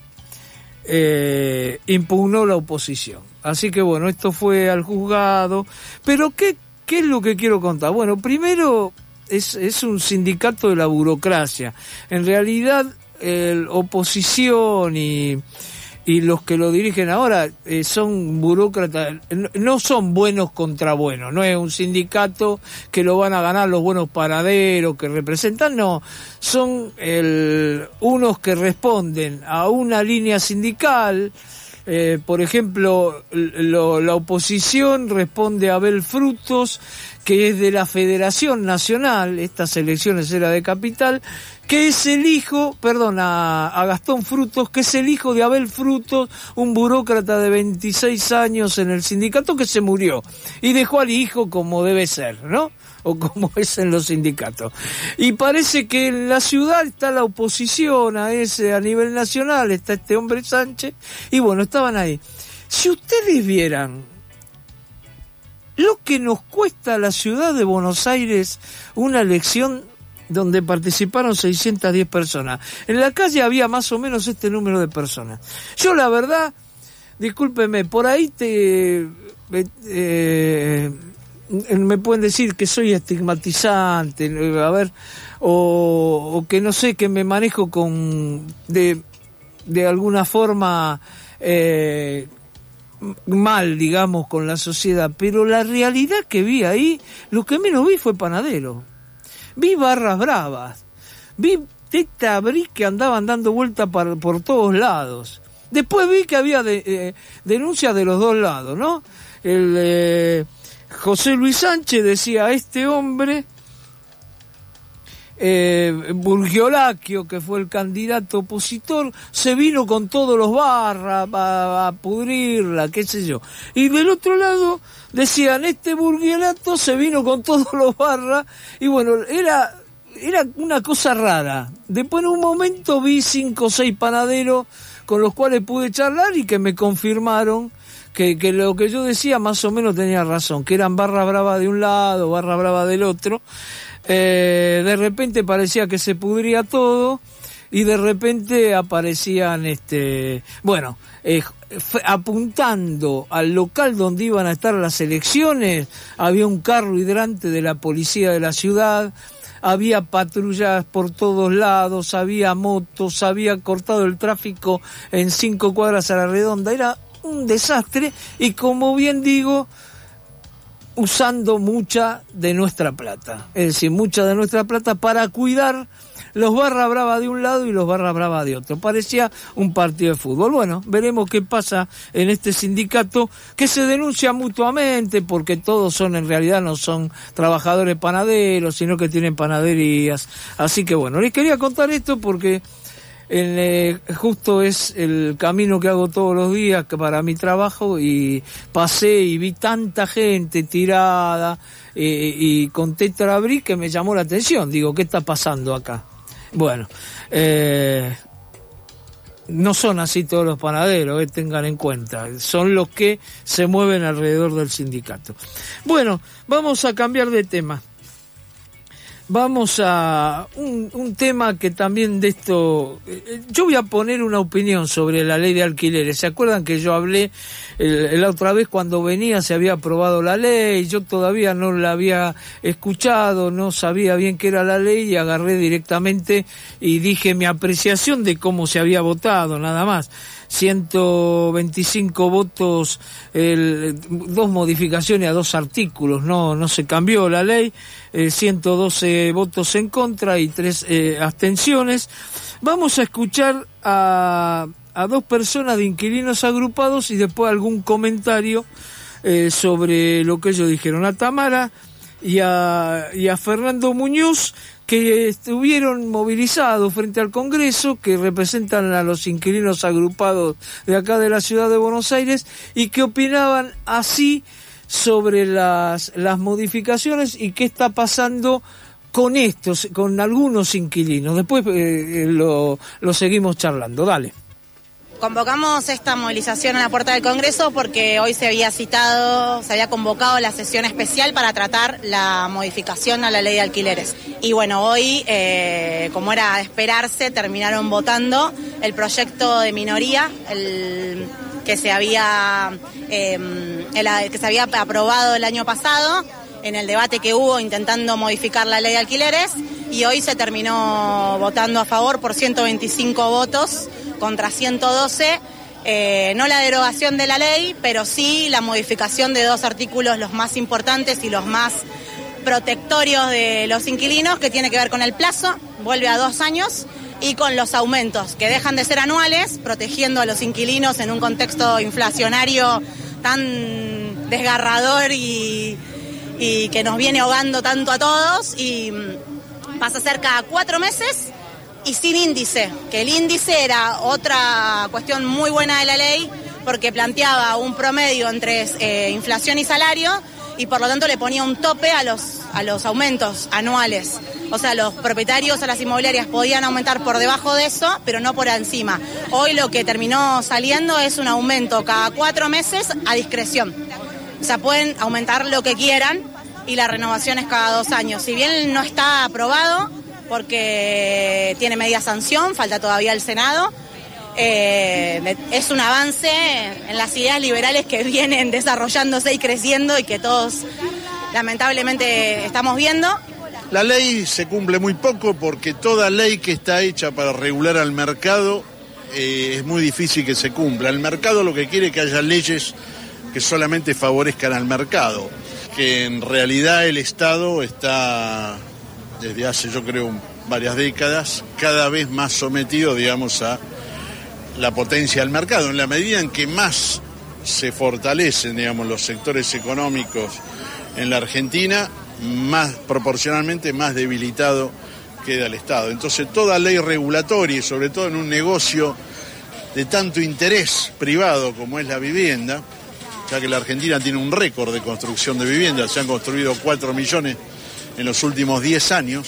eh, impugnó la oposición. Así que bueno, esto fue al juzgado. Pero ¿qué, qué es lo que quiero contar? Bueno, primero es, es un sindicato de la burocracia. En realidad, el oposición y, y los que lo dirigen ahora eh, son burócratas, no, no son buenos contra buenos, no es un sindicato que lo van a ganar los buenos panaderos que representan, no, son el, unos que responden a una línea sindical. Eh, por ejemplo, lo, la oposición responde a Abel Frutos, que es de la Federación Nacional, estas elecciones era de Capital, que es el hijo, perdón, a, a Gastón Frutos, que es el hijo de Abel Frutos, un burócrata de veintiséis años en el sindicato que se murió y dejó al hijo como debe ser, ¿no? O como es en los sindicatos. Y parece que en la ciudad está la oposición a ese, a nivel nacional, está este hombre Sánchez, y bueno, estaban ahí. Si ustedes vieran lo que nos cuesta a la ciudad de Buenos Aires una elección donde participaron seiscientas diez personas. En la calle había más o menos este número de personas. Yo la verdad, discúlpeme, por ahí te... Eh, me pueden decir que soy estigmatizante, a ver, o, o que no sé, que me manejo con... de, de alguna forma... Eh, mal, digamos, con la sociedad, pero la realidad que vi ahí, lo que menos vi fue panadero. Vi barras bravas, vi teta brí que andaban dando vuelta por, por todos lados. Después vi que había de, eh, denuncias de los dos lados, ¿no? El eh, José Luis Sánchez decía, este hombre eh, Burgiolacchio, que fue el candidato opositor, se vino con todos los barras a, a pudrirla, qué sé yo. Y del otro lado decían, este Burgiolacchio se vino con todos los barras, y bueno, era... Era una cosa rara. Después en un momento vi cinco o seis panaderos con los cuales pude charlar y que me confirmaron que, que lo que yo decía más o menos tenía razón, que eran barra brava de un lado, barra brava del otro. Eh, de repente parecía que se pudría todo y de repente aparecían, este, bueno, eh, apuntando al local donde iban a estar las elecciones. Había un carro hidrante de la policía de la ciudad, había patrullas por todos lados, había motos, había cortado el tráfico en cinco cuadras a la redonda. Era un desastre y, como bien digo, usando mucha de nuestra plata. Es decir, mucha de nuestra plata para cuidar los barra brava de un lado y los barra brava de otro. Parecía un partido de fútbol. Bueno, veremos qué pasa en este sindicato que se denuncia mutuamente, porque todos son, en realidad no son trabajadores panaderos, sino que tienen panaderías. Así que bueno, les quería contar esto porque en, eh, justo es el camino que hago todos los días para mi trabajo, y pasé y vi tanta gente tirada eh, y con tetrabrí que me llamó la atención. Digo, ¿qué está pasando acá? Bueno, eh, no son así todos los panaderos, eh, tengan en cuenta, son los que se mueven alrededor del sindicato. Bueno, vamos a cambiar de tema. Vamos a un, un tema que también de esto... Eh, yo voy a poner una opinión sobre la ley de alquileres. ¿Se acuerdan que yo hablé eh, la otra vez cuando venía? Se había aprobado la ley, yo todavía no la había escuchado, no sabía bien qué era la ley y agarré directamente y dije mi apreciación de cómo se había votado, nada más. ciento veinticinco votos, el, dos modificaciones a dos artículos, no no se cambió la ley, eh, ciento doce votos en contra y tres eh, abstenciones. Vamos a escuchar a, a dos personas de Inquilinos Agrupados y después algún comentario eh, sobre lo que ellos dijeron. A Tamara y a, y a Fernando Muñoz, que estuvieron movilizados frente al Congreso, que representan a los inquilinos agrupados de acá de la ciudad de Buenos Aires, y que opinaban así sobre las, las modificaciones y qué está pasando con estos, con algunos inquilinos. Después eh, lo, lo seguimos charlando. Dale. Convocamos esta movilización a la puerta del Congreso porque hoy se había citado, se había convocado la sesión especial para tratar la modificación a la ley de alquileres. Y bueno, hoy, eh, como era de esperarse, terminaron votando el proyecto de minoría, el que se había, eh, el, que se había aprobado el año pasado en el debate que hubo intentando modificar la ley de alquileres, y hoy se terminó votando a favor por ciento veinticinco votos contra ciento doce, eh, no la derogación de la ley, pero sí la modificación de dos artículos, los más importantes y los más protectorios de los inquilinos, que tiene que ver con el plazo, vuelve a dos años, y con los aumentos, que dejan de ser anuales, protegiendo a los inquilinos en un contexto inflacionario tan desgarrador y, y que nos viene ahogando tanto a todos, y pasa a ser cada cuatro meses, y sin índice, que el índice era otra cuestión muy buena de la ley, porque planteaba un promedio entre eh, inflación y salario, y por lo tanto le ponía un tope a los, a los aumentos anuales. O sea, los propietarios o las inmobiliarias podían aumentar por debajo de eso, pero no por encima. Hoy lo que terminó saliendo es un aumento cada cuatro meses a discreción. O sea, pueden aumentar lo que quieran y la renovación es cada dos años. Si bien no está aprobado, porque tiene media sanción, falta todavía el Senado. Eh, es un avance en las ideas liberales que vienen desarrollándose y creciendo y que todos lamentablemente estamos viendo. La ley se cumple muy poco porque toda ley que está hecha para regular al mercado eh, es muy difícil que se cumpla. El mercado lo que quiere es que haya leyes que solamente favorezcan al mercado, que en realidad el Estado está, desde hace yo creo varias décadas, cada vez más sometido, digamos, a la potencia del mercado. En la medida en que más se fortalecen, digamos, los sectores económicos en la Argentina, más proporcionalmente más debilitado queda el Estado. Entonces toda ley regulatoria, y sobre todo en un negocio de tanto interés privado como es la vivienda, ya que la Argentina tiene un récord de construcción de viviendas, se han construido cuatro millones en los últimos diez años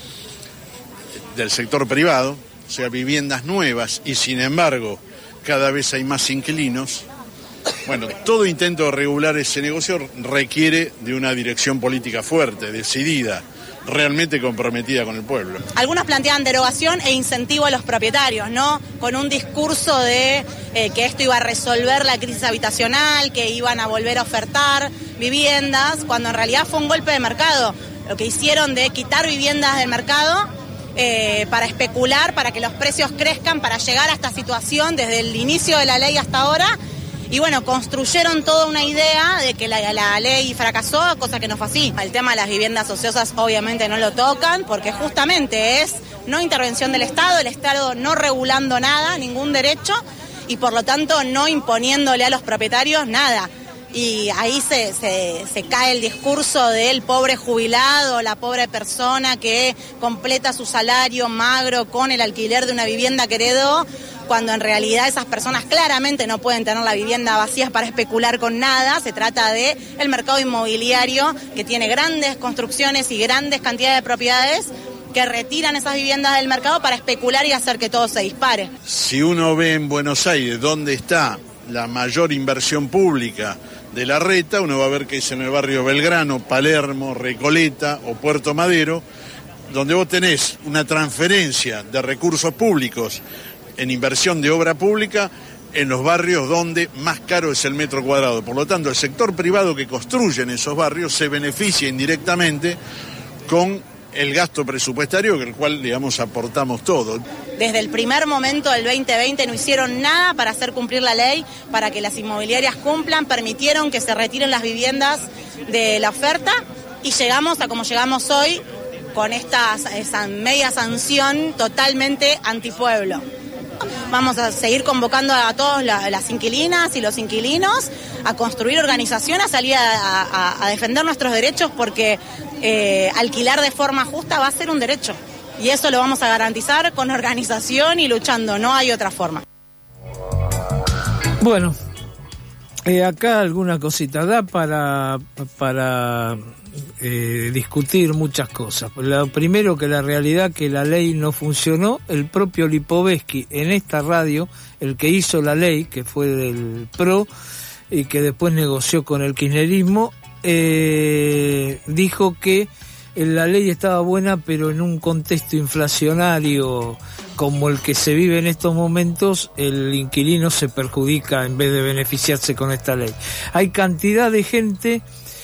del sector privado, o sea, viviendas nuevas, y sin embargo cada vez hay más inquilinos. Bueno, todo intento de regular ese negocio requiere de una dirección política fuerte, decidida, realmente comprometida con el pueblo. Algunos planteaban derogación e incentivo a los propietarios, ¿no? Con un discurso de eh, que esto iba a resolver la crisis habitacional, que iban a volver a ofertar viviendas, cuando en realidad fue un golpe de mercado. Lo que hicieron de quitar viviendas del mercado eh, para especular, para que los precios crezcan, para llegar a esta situación desde el inicio de la ley hasta ahora. Y bueno, construyeron toda una idea de que la, la ley fracasó, cosa que no fue así. El tema de las viviendas ociosas obviamente no lo tocan, porque justamente es no intervención del Estado, el Estado no regulando nada, ningún derecho, y por lo tanto no imponiéndole a los propietarios nada. Y ahí se, se, se cae el discurso del pobre jubilado, la pobre persona que completa su salario magro con el alquiler de una vivienda que heredó, cuando en realidad esas personas claramente no pueden tener la vivienda vacía para especular con nada. Se trata de el mercado inmobiliario, que tiene grandes construcciones y grandes cantidades de propiedades que retiran esas viviendas del mercado para especular y hacer que todo se dispare. Si uno ve en Buenos Aires dónde está la mayor inversión pública de la reta, uno va a ver que es en el barrio Belgrano, Palermo, Recoleta o Puerto Madero, donde vos tenés una transferencia de recursos públicos en inversión de obra pública en los barrios donde más caro es el metro cuadrado. Por lo tanto, el sector privado que construye en esos barrios se beneficia indirectamente con el gasto presupuestario, que el cual, digamos, aportamos todo. Desde el primer momento del veinte veinte no hicieron nada para hacer cumplir la ley, para que las inmobiliarias cumplan, permitieron que se retiren las viviendas de la oferta y llegamos a como llegamos hoy, con esta esa media sanción totalmente antipueblo. Vamos a seguir convocando a todas las inquilinas y los inquilinos a construir organización, a salir a, a, a defender nuestros derechos, porque eh, alquilar de forma justa va a ser un derecho. Y eso lo vamos a garantizar con organización y luchando, no hay otra forma. Bueno, eh, acá alguna cosita da para... para... Eh, discutir muchas cosas. Lo primero, que la realidad que la ley no funcionó. El propio Lipovetsky en esta radio, el que hizo la ley, que fue del P R O y que después negoció con el kirchnerismo, eh, dijo que la ley estaba buena, pero en un contexto inflacionario como el que se vive en estos momentos, el inquilino se perjudica en vez de beneficiarse con esta ley. Hay cantidad de gente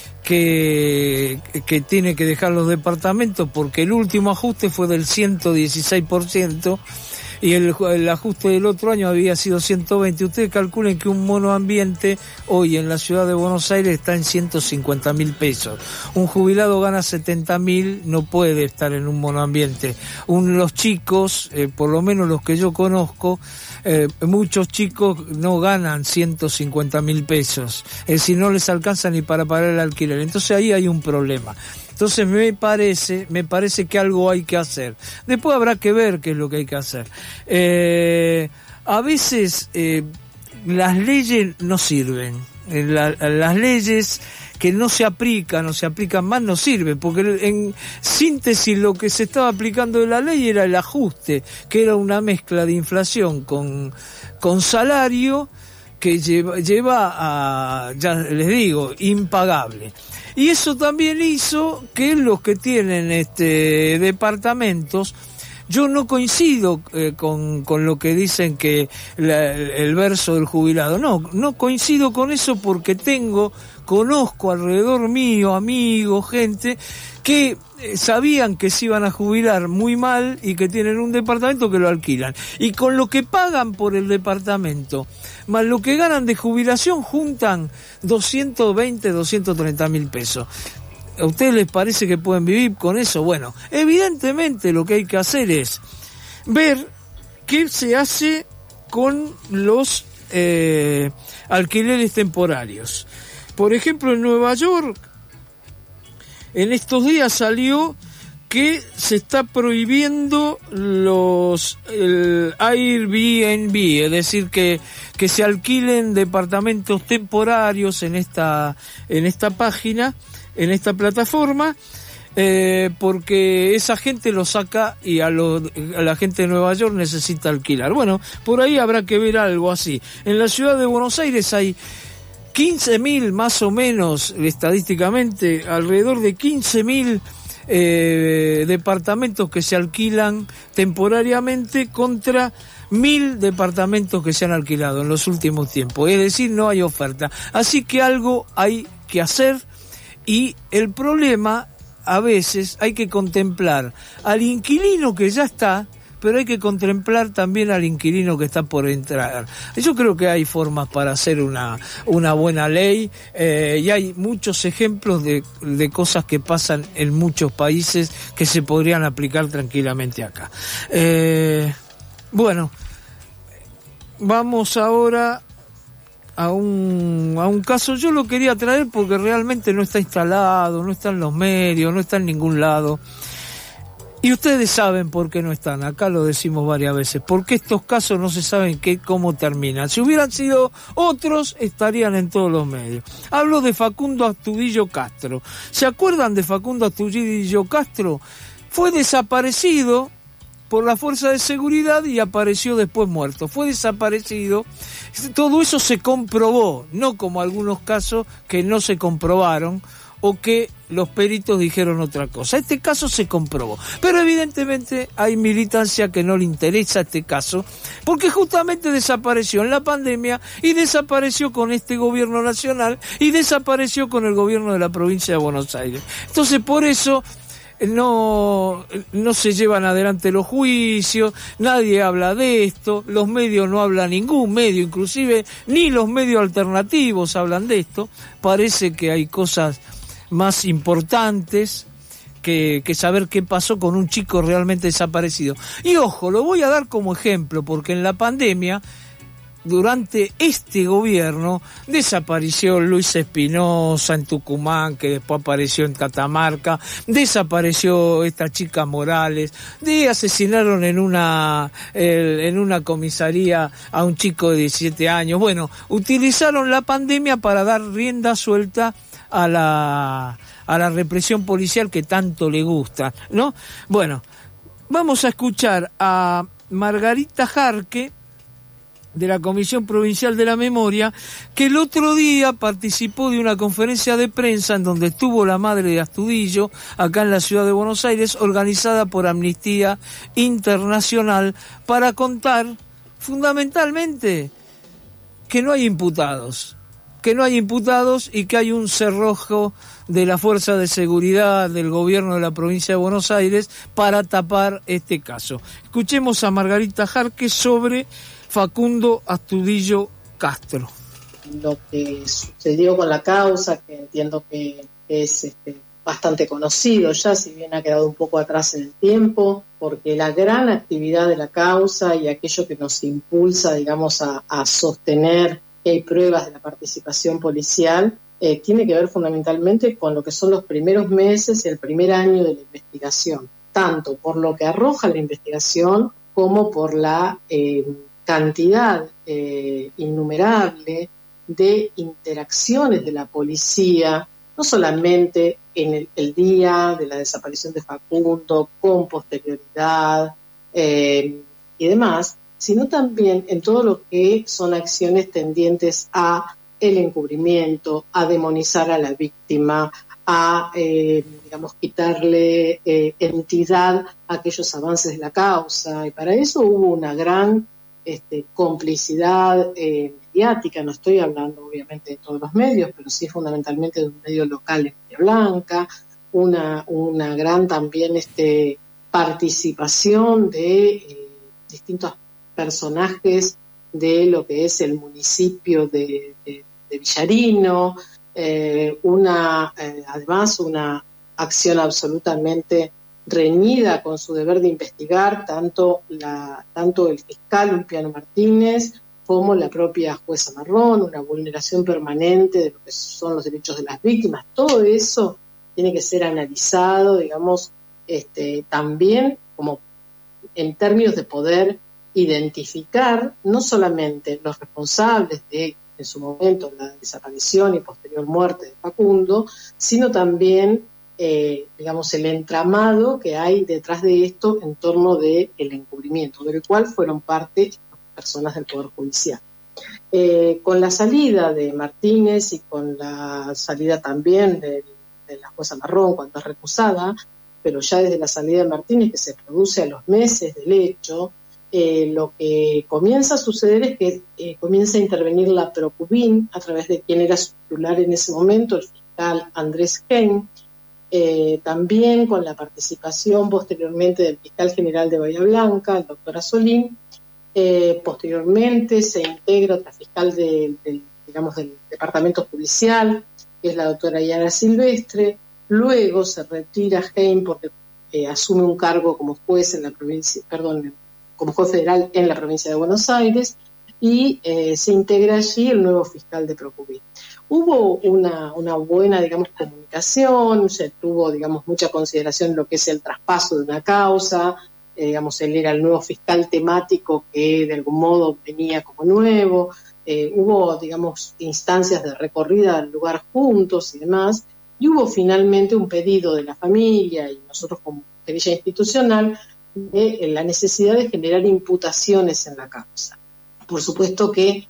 que, que tiene que dejar los departamentos porque el último ajuste fue del ciento dieciséis por ciento y el, el ajuste del otro año había sido ciento veinte. Ustedes calculen que un monoambiente hoy en la ciudad de Buenos Aires está en ciento cincuenta mil pesos. Un jubilado gana setenta mil, no puede estar en un monoambiente. Un, los chicos, eh, por lo menos los que yo conozco, Eh, muchos chicos no ganan ciento cincuenta mil pesos, es decir, no les alcanza ni para pagar el alquiler. Entonces ahí hay un problema. Entonces me parece, me parece que algo hay que hacer. Después habrá que ver qué es lo que hay que hacer. Eh, a veces eh, las leyes no sirven. Eh, la, las leyes que no se aplican o se aplican más no sirven, porque en síntesis lo que se estaba aplicando de la ley era el ajuste, que era una mezcla de inflación con, con salario que lleva, lleva a, ya les digo, impagable. Y eso también hizo que los que tienen este departamentos, yo no coincido eh, con, con lo que dicen que la, el verso del jubilado, no, no coincido con eso porque tengo, conozco alrededor mío, amigos, gente que eh, sabían que se iban a jubilar muy mal y que tienen un departamento que lo alquilan. Y con lo que pagan por el departamento, más lo que ganan de jubilación, juntan doscientos veinte, doscientos treinta mil pesos. ¿A ustedes les parece que pueden vivir con eso? Bueno, evidentemente lo que hay que hacer es ver qué se hace con los eh, alquileres temporarios. Por ejemplo, en Nueva York, en estos días salió que se está prohibiendo los el Airbnb, es decir, que, que se alquilen departamentos temporarios en esta, en esta página, en esta plataforma, eh, porque esa gente lo saca y a, lo, a la gente de Nueva York necesita alquilar. Bueno, por ahí habrá que ver algo así. En la ciudad de Buenos Aires hay quince mil más o menos, estadísticamente, alrededor de quince mil eh, departamentos que se alquilan temporariamente contra mil departamentos que se han alquilado en los últimos tiempos. Es decir, no hay oferta. Así que algo hay que hacer, y el problema, a veces hay que contemplar al inquilino que ya está, pero hay que contemplar también al inquilino que está por entrar. Yo creo que hay formas para hacer una, una buena ley, eh, y hay muchos ejemplos de, de cosas que pasan en muchos países que se podrían aplicar tranquilamente acá. Eh, bueno, vamos ahora a un, a un caso. Yo lo quería traer porque realmente no está instalado, no está en los medios, no está en ningún lado. Y ustedes saben por qué no están, acá lo decimos varias veces, porque estos casos no se saben qué, cómo terminan. Si hubieran sido otros, estarían en todos los medios. Hablo de Facundo Astudillo Castro. ¿Se acuerdan de Facundo Astudillo Castro? Fue desaparecido por la fuerza de seguridad y apareció después muerto. Fue desaparecido. Todo eso se comprobó, no como algunos casos que no se comprobaron o que los peritos dijeron otra cosa. Este caso se comprobó, pero evidentemente hay militancia que no le interesa este caso, porque justamente desapareció en la pandemia y desapareció con este gobierno nacional y desapareció con el gobierno de la provincia de Buenos Aires. Entonces, por eso no, no se llevan adelante los juicios, nadie habla de esto, los medios no hablan, ningún medio, inclusive ni los medios alternativos hablan de esto. Parece que hay cosas más importantes que, que saber qué pasó con un chico realmente desaparecido. Y ojo, lo voy a dar como ejemplo, porque en la pandemia, durante este gobierno, desapareció Luis Espinosa en Tucumán, que después apareció en Catamarca, desapareció esta chica Morales, de asesinaron en una el, en una comisaría a un chico de diecisiete años. Bueno, utilizaron la pandemia para dar rienda suelta a la a la represión policial que tanto le gusta, ¿no? Bueno, vamos a escuchar a Margarita Jarque, de la Comisión Provincial de la Memoria, que el otro día participó de una conferencia de prensa en donde estuvo la madre de Astudillo, acá en la ciudad de Buenos Aires, organizada por Amnistía Internacional, para contar fundamentalmente que no hay imputados, que no hay imputados y que hay un cerrojo de la Fuerza de Seguridad del Gobierno de la Provincia de Buenos Aires para tapar este caso. Escuchemos a Margarita Jarque sobre Facundo Astudillo Castro. Lo que sucedió con la causa, que entiendo que es este, bastante conocido ya, si bien ha quedado un poco atrás en el tiempo, porque la gran actividad de la causa y aquello que nos impulsa, digamos, a, a sostener que hay pruebas de la participación policial, eh, tiene que ver fundamentalmente con lo que son los primeros meses y el primer año de la investigación, tanto por lo que arroja la investigación como por la eh, cantidad eh, innumerable de interacciones de la policía, no solamente en el, el día de la desaparición de Facundo, con posterioridad eh, y demás, sino también en todo lo que son acciones tendientes a el encubrimiento, a demonizar a la víctima, a, eh, digamos, quitarle eh, entidad a aquellos avances de la causa. Y para eso hubo una gran este, complicidad eh, mediática. No estoy hablando, obviamente, de todos los medios, pero sí fundamentalmente de un medio local en Bahía Blanca, una, una gran también este, participación de eh, distintos personajes de lo que es el municipio de, de, de Villarino, eh, una eh, además una acción absolutamente reñida con su deber de investigar, tanto la tanto el fiscal Ulpiano Martínez como la propia jueza Marrón, una vulneración permanente de lo que son los derechos de las víctimas. Todo eso tiene que ser analizado, digamos, este, también como en términos de poder identificar no solamente los responsables de, en su momento, la desaparición y posterior muerte de Facundo, sino también, eh, digamos, el entramado que hay detrás de esto en torno del encubrimiento, del cual fueron parte personas del Poder Judicial. Eh, con la salida de Martínez y con la salida también de, de la jueza Marrón cuando es recusada, pero ya desde la salida de Martínez, que se produce a los meses del hecho, eh, lo que comienza a suceder es que eh, comienza a intervenir la Procubin a través de quien era su titular en ese momento, el fiscal Andrés Heim, eh, también con la participación posteriormente del fiscal general de Bahía Blanca, el doctor Asolín. Eh, posteriormente se integra otra fiscal de, de, digamos, del departamento judicial, que es la doctora Yara Silvestre. Luego se retira Heim porque eh, asume un cargo como juez en la provincia, perdón, como juez federal en la provincia de Buenos Aires, y eh, se integra allí el nuevo fiscal de Procubin. Hubo una, una buena, digamos, comunicación, se tuvo, digamos, mucha consideración en lo que es el traspaso de una causa. Eh, digamos, él era el nuevo fiscal temático que de algún modo venía como nuevo, eh, hubo, digamos, instancias de recorrida al lugar juntos y demás, y hubo finalmente un pedido de la familia y nosotros como querella institucional de eh, la necesidad de generar imputaciones en la causa. Por supuesto que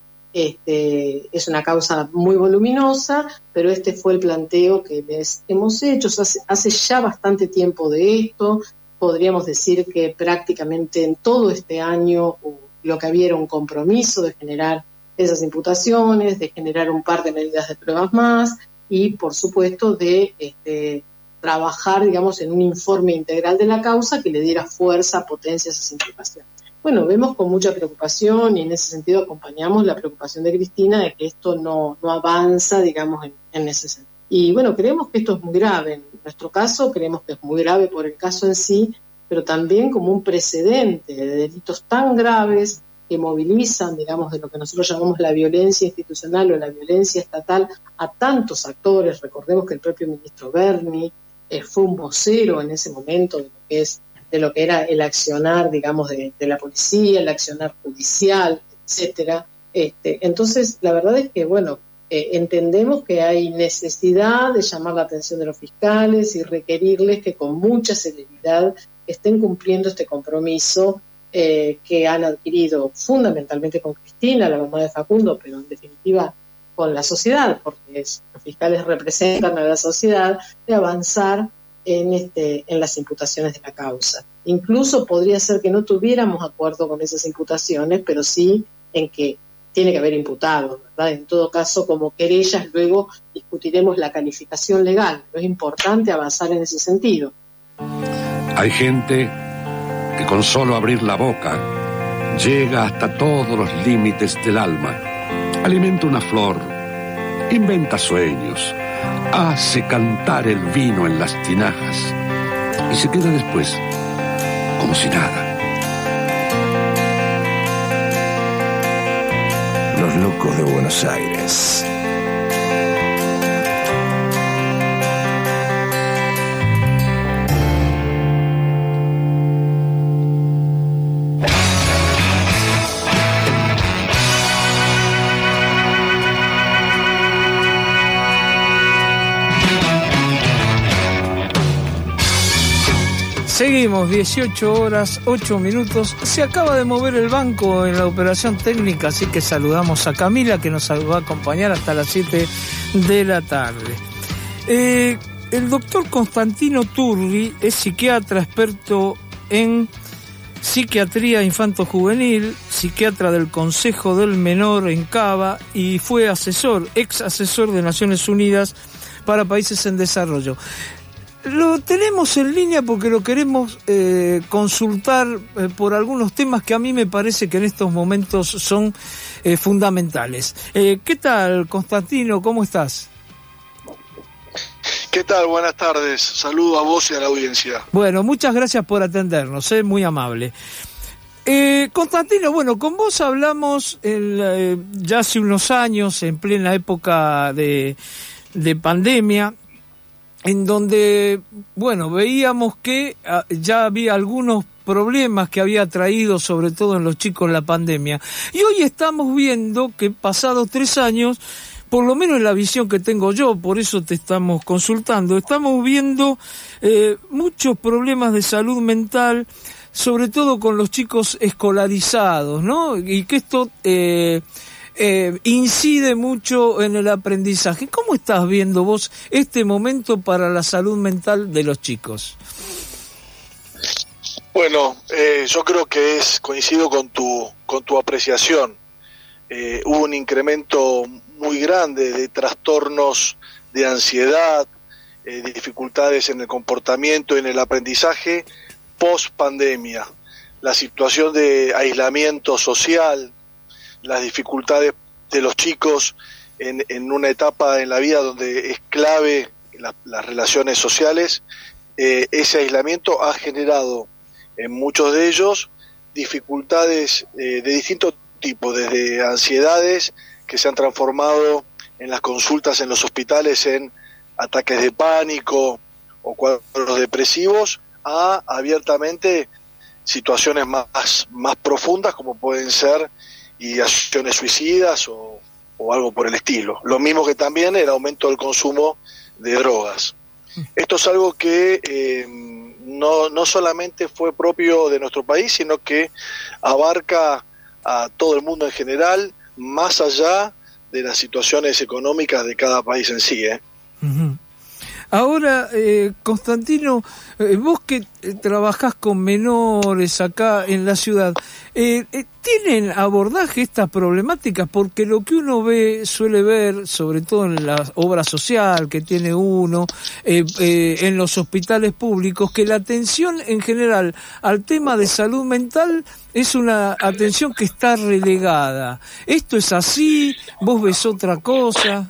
este, es una causa muy voluminosa, pero este fue el planteo que les hemos hecho. Hace, hace ya bastante tiempo de esto. Podríamos decir que prácticamente en todo este año lo que había era un compromiso de generar esas imputaciones, de generar un par de medidas de pruebas más y, por supuesto, de este, trabajar, digamos, en un informe integral de la causa que le diera fuerza, potencia a esas imputaciones. Bueno, vemos con mucha preocupación y en ese sentido acompañamos la preocupación de Cristina de que esto no, no avanza, digamos, en, en ese sentido. Y bueno, creemos que esto es muy grave. En nuestro caso creemos que es muy grave por el caso en sí, pero también como un precedente de delitos tan graves que movilizan, digamos, de lo que nosotros llamamos la violencia institucional o la violencia estatal a tantos actores. Recordemos que el propio ministro Berni eh, fue un vocero en ese momento de lo que es, de lo que era el accionar, digamos, de, de la policía, el accionar judicial, etcétera. Este, entonces, la verdad es que, bueno, Eh, entendemos que hay necesidad de llamar la atención de los fiscales y requerirles que con mucha celeridad estén cumpliendo este compromiso eh, que han adquirido fundamentalmente con Cristina, la mamá de Facundo, pero en definitiva con la sociedad, porque es, los fiscales representan a la sociedad, de avanzar en, este, en las imputaciones de la causa. Incluso podría ser que no tuviéramos acuerdo con esas imputaciones, pero sí en que tiene que haber imputado, ¿verdad? En todo caso, como querellas, luego discutiremos la calificación legal, pero es importante avanzar en ese sentido. Hay gente que con solo abrir la boca llega hasta todos los límites del alma, alimenta una flor, inventa sueños, hace cantar el vino en las tinajas y se queda después como si nada. Los locos de Buenos Aires. Seguimos, dieciocho horas, ocho minutos. Se acaba de mover el banco en la operación técnica, así que saludamos a Camila, que nos va a acompañar hasta las siete de la tarde. Eh, el doctor Constantino Turri es psiquiatra experto en psiquiatría infanto-juvenil, psiquiatra del Consejo del Menor en Cava y fue asesor, ex asesor de Naciones Unidas para Países en Desarrollo. Lo tenemos en línea porque lo queremos eh, consultar eh, por algunos temas que a mí me parece que en estos momentos son eh, fundamentales. Eh, ¿Qué tal, Constantino? ¿Cómo estás? ¿Qué tal? Buenas tardes. Saludo a vos y a la audiencia. Bueno, muchas gracias por atendernos, es eh, muy amable. Eh, Constantino, bueno, con vos hablamos el, eh, ya hace unos años, en plena época de, de pandemia. en donde, bueno, veíamos que uh, ya había algunos problemas que había traído sobre todo en los chicos la pandemia. Y hoy estamos viendo que pasados tres años, por lo menos en la visión que tengo yo, por eso te estamos consultando, estamos viendo eh, muchos problemas de salud mental, sobre todo con los chicos escolarizados, ¿no? Y que esto eh, eh, incide mucho en el aprendizaje. ¿Cómo estás viendo vos este momento para la salud mental de los chicos? Bueno, eh, yo creo que es coincido con tu con tu apreciación. Eh, hubo un incremento muy grande de trastornos de ansiedad, eh, de dificultades en el comportamiento y en el aprendizaje post pandemia. La situación de aislamiento social, las dificultades de los chicos en, en una etapa en la vida donde es clave la, las relaciones sociales, eh, ese aislamiento ha generado en muchos de ellos dificultades eh, de distintos tipos, desde ansiedades que se han transformado en las consultas en los hospitales en ataques de pánico o cuadros depresivos, a abiertamente situaciones más, más profundas como pueden ser ideaciones suicidas o, o algo por el estilo. Lo mismo que también el aumento del consumo de drogas. Esto es algo que eh, no, no solamente fue propio de nuestro país, sino que abarca a todo el mundo en general, más allá de las situaciones económicas de cada país en sí, ¿eh? Uh-huh. Ahora, eh, Constantino, eh, vos que eh, trabajás con menores acá en la ciudad, eh, eh, ¿tienen abordaje estas problemáticas? Porque lo que uno ve, suele ver, sobre todo en la obra social que tiene uno, eh, eh, en los hospitales públicos, que la atención en general al tema de salud mental es una atención que está relegada. ¿Esto es así? ¿Vos ves otra cosa?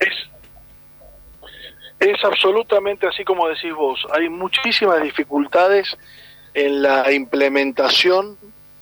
Es absolutamente así como decís vos. Hay muchísimas dificultades en la implementación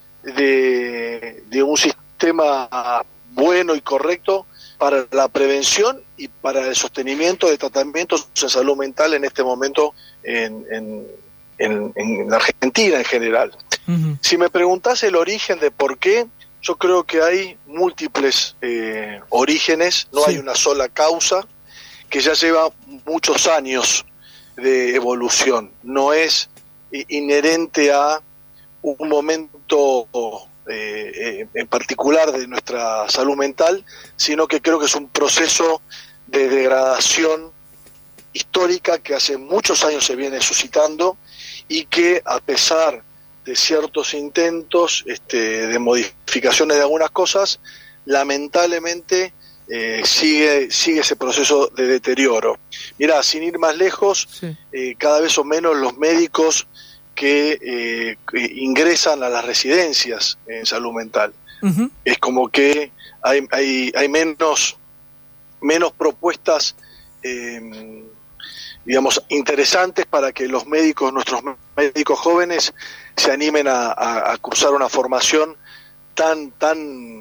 de, de un sistema bueno y correcto para la prevención y para el sostenimiento de tratamientos de salud mental en este momento en, en, en, en Argentina en general. Uh-huh. Si me preguntás el origen de por qué, yo creo que hay múltiples eh, orígenes, no sí. hay una sola causa, que ya lleva muchos años de evolución. No es inherente a un momento eh, en particular de nuestra salud mental, sino que creo que es un proceso de degradación histórica que hace muchos años se viene suscitando y que, a pesar de ciertos intentos este, de modificaciones de algunas cosas, lamentablemente Eh, sigue sigue ese proceso de deterioro. Mirá, sin ir más lejos, sí. eh, cada vez son menos los médicos que, eh, que ingresan a las residencias en salud mental. Uh-huh. Es como que hay hay, hay menos menos propuestas eh, digamos interesantes para que los médicos, nuestros médicos jóvenes, se animen a, a, a cursar una formación tan tan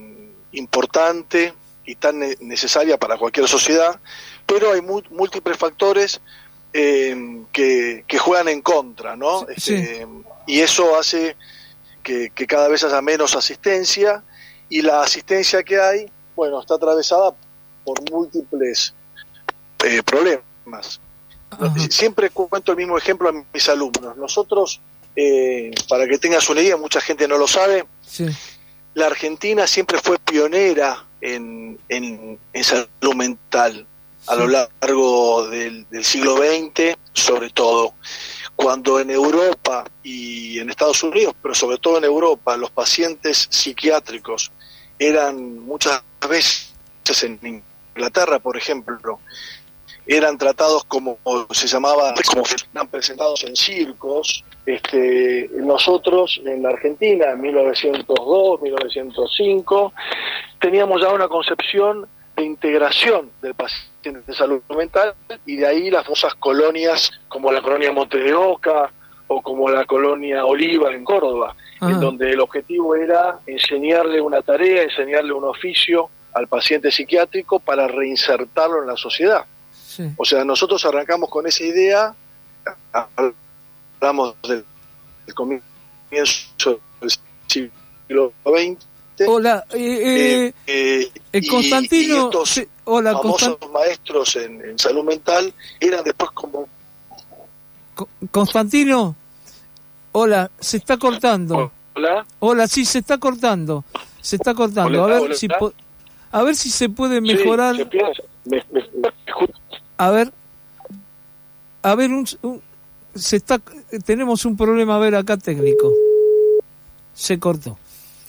importante y tan necesaria para cualquier sociedad, pero hay mu- múltiples factores eh, que, que juegan en contra, ¿no? Sí, este, sí. Y eso hace que, que cada vez haya menos asistencia, y la asistencia que hay, bueno, está atravesada por múltiples eh, problemas. Ajá. Siempre cuento el mismo ejemplo a mis alumnos. Nosotros, eh, para que tengas una idea, mucha gente no lo sabe, sí. La Argentina siempre fue pionera en, en, en salud mental a sí. lo largo del, del siglo veinte, sobre todo. Cuando en Europa y en Estados Unidos, pero sobre todo en Europa, los pacientes psiquiátricos eran muchas veces, en Inglaterra, por ejemplo, eran tratados como se llamaba, como eran presentados en circos. Este, nosotros en la Argentina, en mil novecientos dos, mil novecientos cinco, teníamos ya una concepción de integración del paciente de salud mental, y de ahí las famosas colonias como la colonia Monte de Oca o como la colonia Oliva en Córdoba, ah. en donde el objetivo era enseñarle una tarea, enseñarle un oficio al paciente psiquiátrico para reinsertarlo en la sociedad. Sí. O sea, nosotros arrancamos con esa idea, hablamos del, del comienzo del siglo veinte. Hola, eh, eh, eh, eh, Constantino. Y, y estos sí, hola, famosos Constant... maestros en, en salud mental eran después como... Constantino, hola, se está cortando. Hola. Hola, sí, se está cortando. Se está cortando. Hola, a ver hola. si po... a ver si se puede mejorar. Sí, me, me, me, a ver, a ver, un, un, se está, tenemos un problema, a ver acá técnico. Se cortó.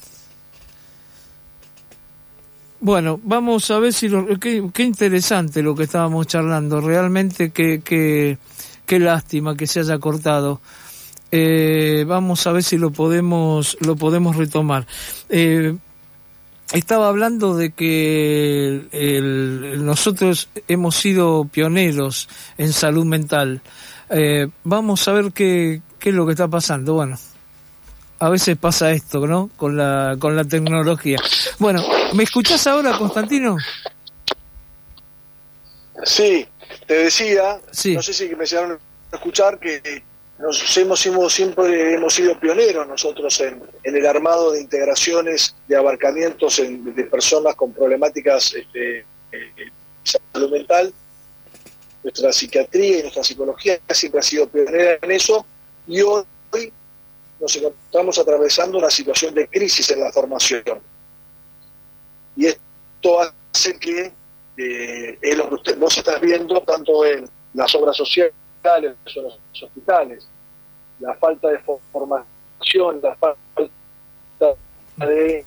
Bueno, vamos a ver si lo, qué, qué interesante lo que estábamos charlando. Realmente qué qué qué lástima que se haya cortado. Eh, vamos a ver si lo podemos lo podemos retomar. Eh, Estaba hablando de que el, el, nosotros hemos sido pioneros en salud mental. Eh, vamos a ver qué, qué es lo que está pasando. Bueno, a veces pasa esto, ¿no? Con la con la tecnología. Bueno, ¿me escuchás ahora, Constantino? Sí, te decía, sí. No sé si me llegaron a escuchar que nos hemos, hemos siempre hemos sido pioneros nosotros en, en el armado de integraciones, de abarcamientos en, de personas con problemáticas este, de salud mental. Nuestra psiquiatría y nuestra psicología siempre ha sido pionera en eso, y hoy nos encontramos atravesando una situación de crisis en la formación. Y esto hace que eh, es lo que usted, vos estás viendo tanto en las obras sociales, en los hospitales, la falta de formación, la falta de...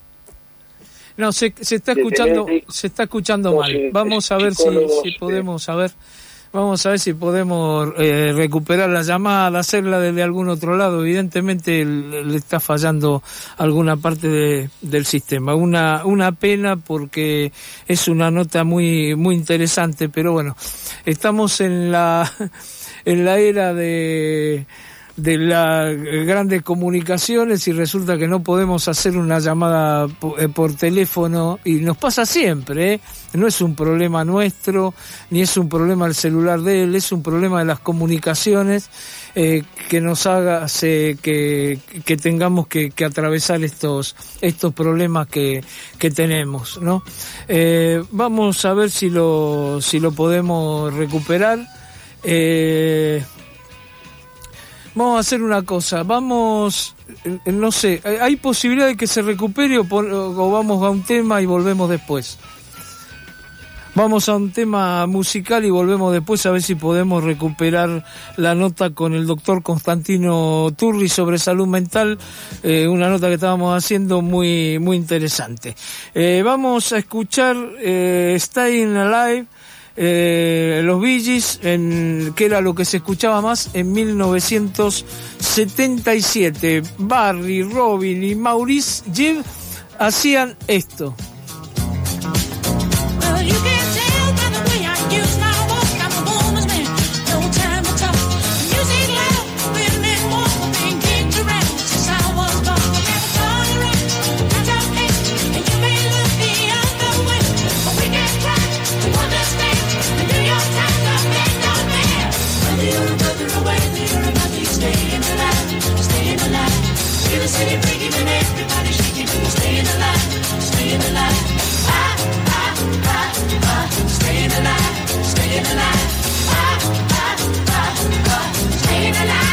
No, se, se está escuchando, de, se está escuchando mal. Vamos a ver si, si podemos, a ver, vamos a ver si podemos eh, recuperar la llamada, hacerla desde algún otro lado. Evidentemente le, le está fallando alguna parte de, del sistema. Una, una pena porque es una nota muy, muy interesante, pero bueno, estamos en la, en la era de, de las grandes comunicaciones y resulta que no podemos hacer una llamada por, por teléfono, y nos pasa siempre, ¿eh? No es un problema nuestro, ni es un problema del celular de él, es un problema de las comunicaciones eh, que nos haga hace que, que tengamos que, que atravesar estos estos problemas que, que tenemos, ¿no? Eh, vamos a ver si lo si lo podemos recuperar. Eh, Vamos a hacer una cosa, vamos, no sé, ¿hay posibilidad de que se recupere o, por, o vamos a un tema y volvemos después? Vamos a un tema musical y volvemos después a ver si podemos recuperar la nota con el doctor Constantino Turri sobre salud mental, eh, una nota que estábamos haciendo muy muy interesante. Eh, vamos a escuchar eh, Staying Alive, Eh, los Bee Gees, en, que era lo que se escuchaba más en mil novecientos setenta y siete. Barry, Robin y Maurice Gibb hacían esto. City breaking and everybody shaking, staying alive, staying alive. Ah, ah, ah, ah, staying alive, staying alive. Ah, ah, ah, ah, staying alive.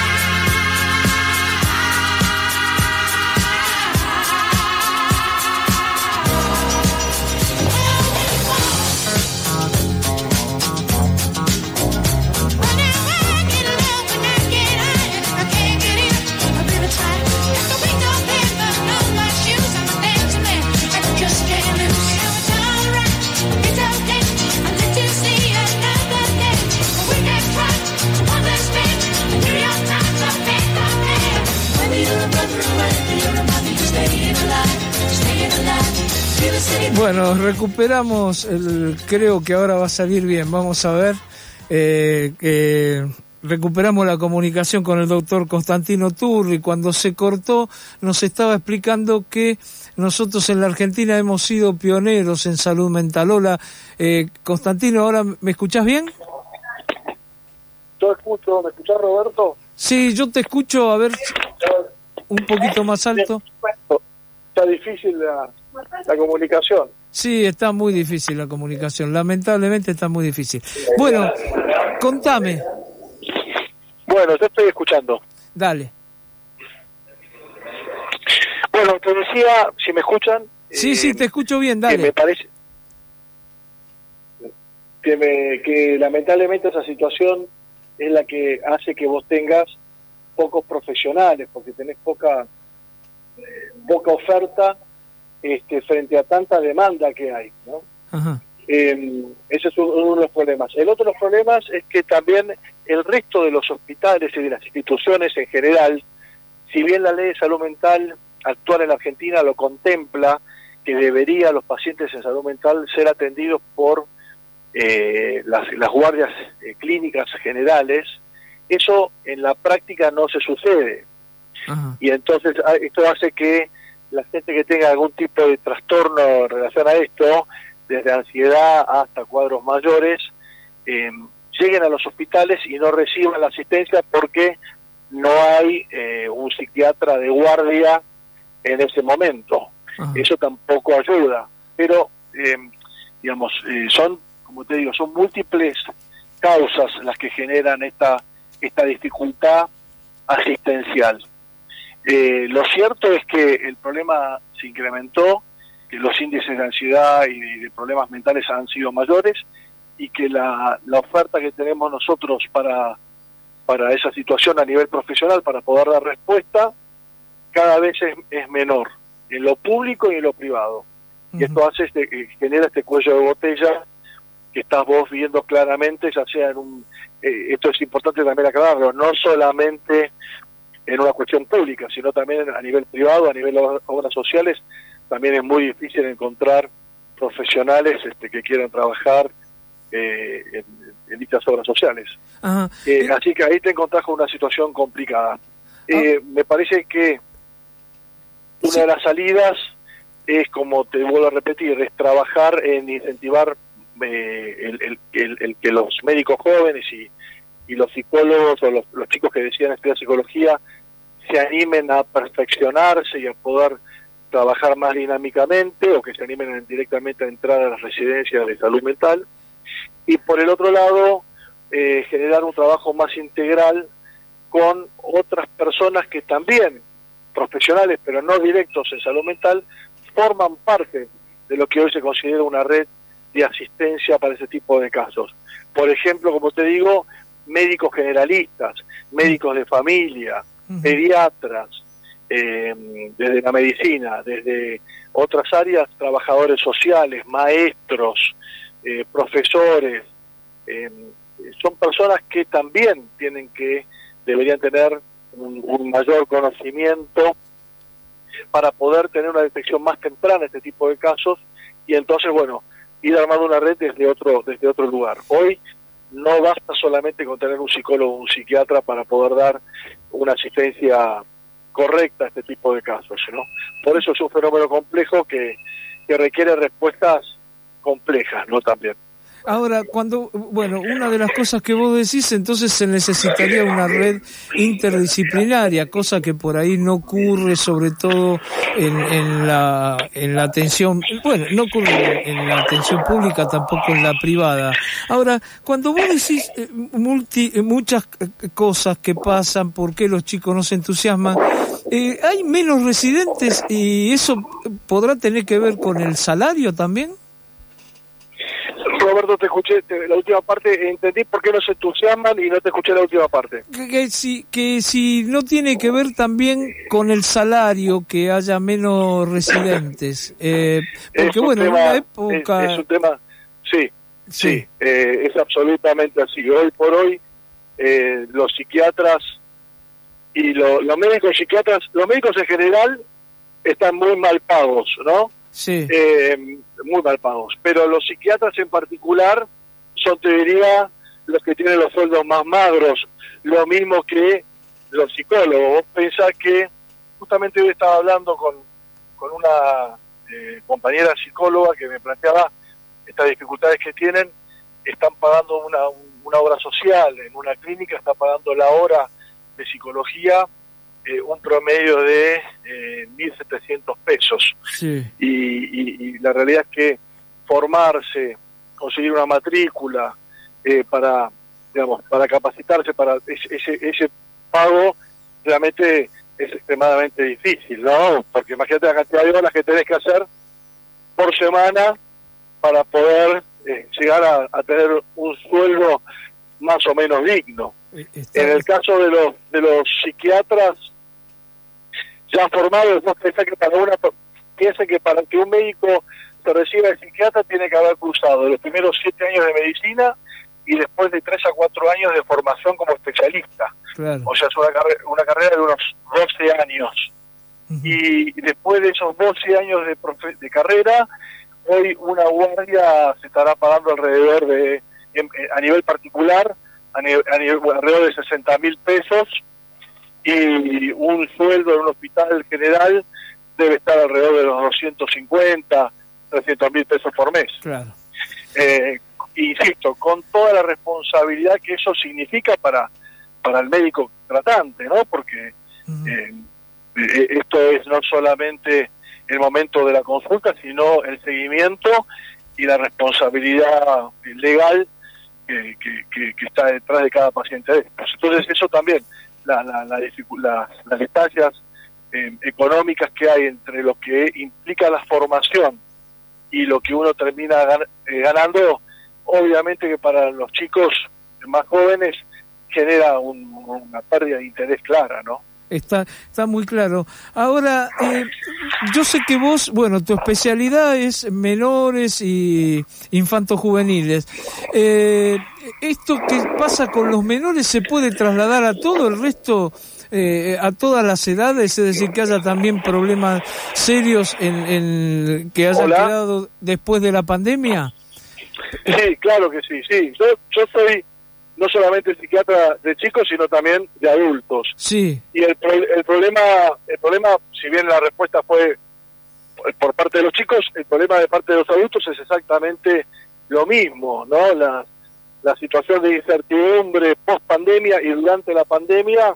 Bueno, recuperamos, el, creo que ahora va a salir bien, vamos a ver, eh, eh, recuperamos la comunicación con el doctor Constantino Turri. Cuando se cortó nos estaba explicando que nosotros en la Argentina hemos sido pioneros en salud mental. Hola, eh, Constantino, ¿ahora me escuchás bien? yo escucho, ¿me escuchás, Roberto? Sí, yo te escucho, a ver, un poquito más alto. Está difícil la, la comunicación. Sí, está muy difícil la comunicación, lamentablemente está muy difícil. Bueno, contame. Bueno, te estoy escuchando. Dale. Bueno, te decía, si me escuchan... Sí, eh, sí, te escucho bien, dale. Que me parece... Que, me, que lamentablemente esa situación es la que hace que vos tengas pocos profesionales, porque tenés poca poca oferta este, frente a tanta demanda que hay, ¿no? Ajá. Eh, ese es uno de los problemas. El otro de los problemas es que también el resto de los hospitales y de las instituciones en general, si bien la ley de salud mental actual en la Argentina lo contempla, que debería los pacientes en salud mental ser atendidos por eh, las, las guardias eh, clínicas generales, eso en la práctica no se sucede. Ajá. Y entonces esto hace que la gente que tenga algún tipo de trastorno en relación a esto, desde ansiedad hasta cuadros mayores, eh, lleguen a los hospitales y no reciban la asistencia porque no hay eh, un psiquiatra de guardia en ese momento. Ajá. Eso tampoco ayuda, pero eh, digamos eh, son, como te digo, son múltiples causas las que generan esta esta dificultad asistencial. Eh, lo cierto es que el problema se incrementó, que los índices de ansiedad y de, de problemas mentales han sido mayores y que la, la oferta que tenemos nosotros para, para esa situación a nivel profesional, para poder dar respuesta, cada vez es, es menor, en lo público y en lo privado. Uh-huh. Y esto hace este, genera este cuello de botella que estás vos viendo claramente, ya sea en un... Eh, esto es importante también aclararlo, no solamente en una cuestión pública, sino también a nivel privado, a nivel de obras sociales, también es muy difícil encontrar profesionales este, que quieran trabajar eh, en, en dichas obras sociales. Ajá. Eh, así que ahí te encontrás con una situación complicada. Eh, ah. Me parece que una sí. de las salidas es, como te vuelvo a repetir, es trabajar en incentivar eh, el, el, el, el que los médicos jóvenes y y los psicólogos o los, los chicos que decían estudiar psicología se animen a perfeccionarse y a poder trabajar más dinámicamente, o que se animen directamente a entrar a las residencias de salud mental. Y por el otro lado, eh, generar un trabajo más integral con otras personas que también, profesionales pero no directos en salud mental, forman parte de lo que hoy se considera una red de asistencia para ese tipo de casos. Por ejemplo, como te digo, médicos generalistas, médicos de familia, uh-huh. pediatras, eh, desde la medicina, desde otras áreas, trabajadores sociales, maestros, eh, profesores, eh, son personas que también tienen que, deberían tener un, un mayor conocimiento para poder tener una detección más temprana de este tipo de casos y entonces, bueno, ir armando una red desde otro, desde otro lugar. Hoy no basta solamente con tener un psicólogo o un psiquiatra para poder dar una asistencia correcta a este tipo de casos, ¿no? Por eso es un fenómeno complejo que, que requiere respuestas complejas, ¿no? También. Ahora, cuando, bueno, una de las cosas que vos decís, entonces se necesitaría una red interdisciplinaria, cosa que por ahí no ocurre, sobre todo en, en la en la atención, bueno, no ocurre en la atención pública, tampoco en la privada. Ahora, cuando vos decís eh, multi, eh, muchas cosas que pasan, por qué los chicos no se entusiasman, eh, ¿hay menos residentes y eso podrá tener que ver con el salario también? Roberto, te escuché te, la última parte, entendí por qué no se entusiasman y no te escuché la última parte. Que, que, si, que si no tiene que ver también con el salario, que haya menos residentes. Eh, porque bueno, tema, en una época... Es, es un tema, sí, sí, sí eh, es absolutamente así. Hoy por hoy, eh, los psiquiatras y lo, los médicos psiquiatras, los médicos en general están muy mal pagos, ¿no? Sí. Eh, muy mal pagos, pero los psiquiatras en particular son, te diría, los que tienen los sueldos más magros, lo mismo que los psicólogos. Vos pensás que, justamente hoy estaba hablando con, con una eh, compañera psicóloga que me planteaba estas dificultades que tienen, están pagando una, una obra social en una clínica está pagando la hora de psicología eh, un promedio de eh, mil setecientos pesos. Sí. Y, y, y la realidad es que formarse, conseguir una matrícula eh, para, digamos, para capacitarse para ese, ese, ese pago realmente es extremadamente difícil, ¿no? Porque imagínate la cantidad de horas que tenés que hacer por semana para poder eh, llegar a, a tener un sueldo más o menos digno. Está... En el caso de los de los psiquiatras ya formados, no piensa que para una piensa que para que un médico se reciba de psiquiatra tiene que haber cursado los primeros siete años de medicina y después de tres a cuatro años de formación como especialista. Claro. O sea, es una, carre una carrera de unos doce años. Uh-huh. Y después de esos doce años de, profe de carrera, hoy una guardia se estará pagando alrededor de, en, a nivel particular, a nivel, a nivel alrededor de sesenta mil pesos, y un sueldo en un hospital general debe estar alrededor de los doscientos cincuenta, trescientos mil pesos por mes. Claro. Eh, insisto, con toda la responsabilidad que eso significa para, para el médico tratante, ¿no? Porque uh-huh. eh, eh, esto es no solamente el momento de la consulta, sino el seguimiento y la responsabilidad legal que, que, que, que está detrás de cada paciente de estos. Entonces eso también, la, la, la la, las distancias eh, económicas que hay entre lo que implica la formación y lo que uno termina gan eh, ganando, obviamente que para los chicos más jóvenes genera un, una pérdida de interés clara, ¿no? Está, está muy claro. Ahora, eh, yo sé que vos, bueno, tu especialidad es menores y infantos juveniles. Eh, ¿Esto que pasa con los menores se puede trasladar a todo el resto, eh, a todas las edades? Es decir, que haya también problemas serios en, en que hayan Hola. quedado después de la pandemia. Sí, claro que sí, sí. Yo, yo soy no solamente psiquiatra de chicos, sino también de adultos. Sí. Y el, el problema, el problema, si bien la respuesta fue por parte de los chicos, el problema de parte de los adultos es exactamente lo mismo, ¿no? La, la situación de incertidumbre post pandemia y durante la pandemia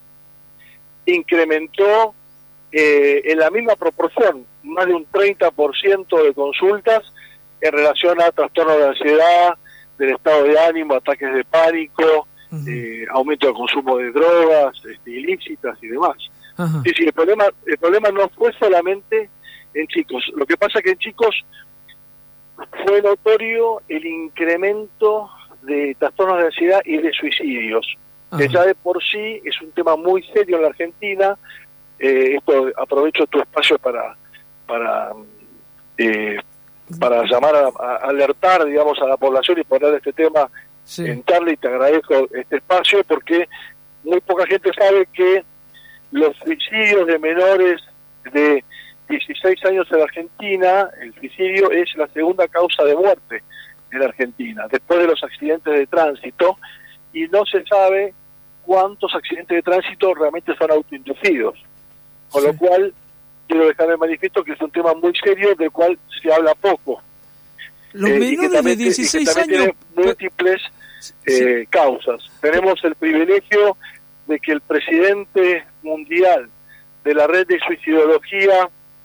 incrementó eh, en la misma proporción, más de un treinta por ciento de consultas en relación a trastornos de ansiedad, del estado de ánimo, ataques de pánico, uh-huh. eh, aumento del consumo de drogas este, ilícitas y demás. Uh-huh. Sí, sí, el problema, el problema no fue solamente en chicos. Lo que pasa es que en chicos fue notorio el incremento de trastornos de ansiedad y de suicidios, uh-huh. que ya de por sí es un tema muy serio en la Argentina. Eh, esto aprovecho tu espacio para para eh, para llamar a, a alertar, digamos, a la población y poner este tema sí. en charla, y te agradezco este espacio porque muy poca gente sabe que los suicidios de menores de dieciséis años en la Argentina, el suicidio es la segunda causa de muerte en la Argentina, después de los accidentes de tránsito, y no se sabe cuántos accidentes de tránsito realmente son autoinducidos, con sí. lo cual quiero dejar de manifiesto que es un tema muy serio del cual se habla poco. Los eh, menores también, de dieciséis y que también años... tiene múltiples eh, sí. causas. Tenemos el privilegio de que el presidente mundial de la red de suicidología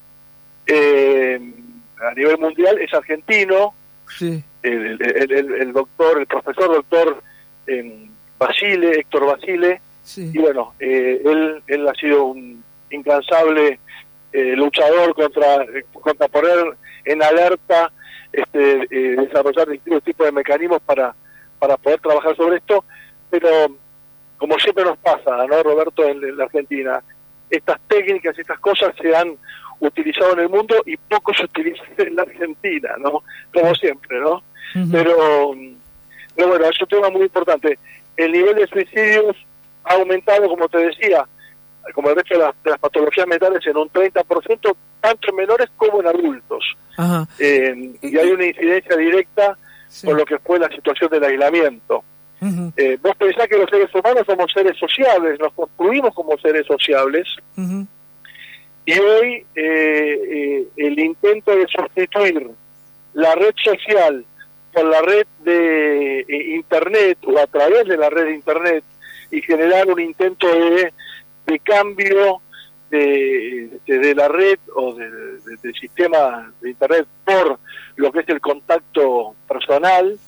eh, a nivel mundial es argentino, sí. el, el, el, el doctor, el profesor doctor eh, Basile, Héctor Basile, sí. y bueno, eh, él, él ha sido un incansable Eh, luchador contra contra poner en alerta, este, eh, desarrollar distintos tipos de mecanismos para para poder trabajar sobre esto, pero como siempre nos pasa, ¿no, Roberto, en, en la Argentina, estas técnicas, estas cosas se han utilizado en el mundo y poco se utilizan en la Argentina, ¿no? Como siempre, ¿no? Uh-huh. Pero, pero bueno, es un tema muy importante. El nivel de suicidios ha aumentado, como te decía, como el resto de las, de las patologías mentales, en un treinta por ciento, tanto en menores como en adultos. Ajá. Eh, y hay una incidencia directa sí. con lo que fue la situación del aislamiento. Uh-huh. eh, vos pensás que los seres humanos somos seres sociables, nos construimos como seres sociables, uh-huh. y hoy eh, eh, el intento de sustituir la red social por la red de eh, internet o a través de la red de internet y generar un intento de, de cambio de, de, de la red o de, de, del sistema de internet por lo que es el contacto personal.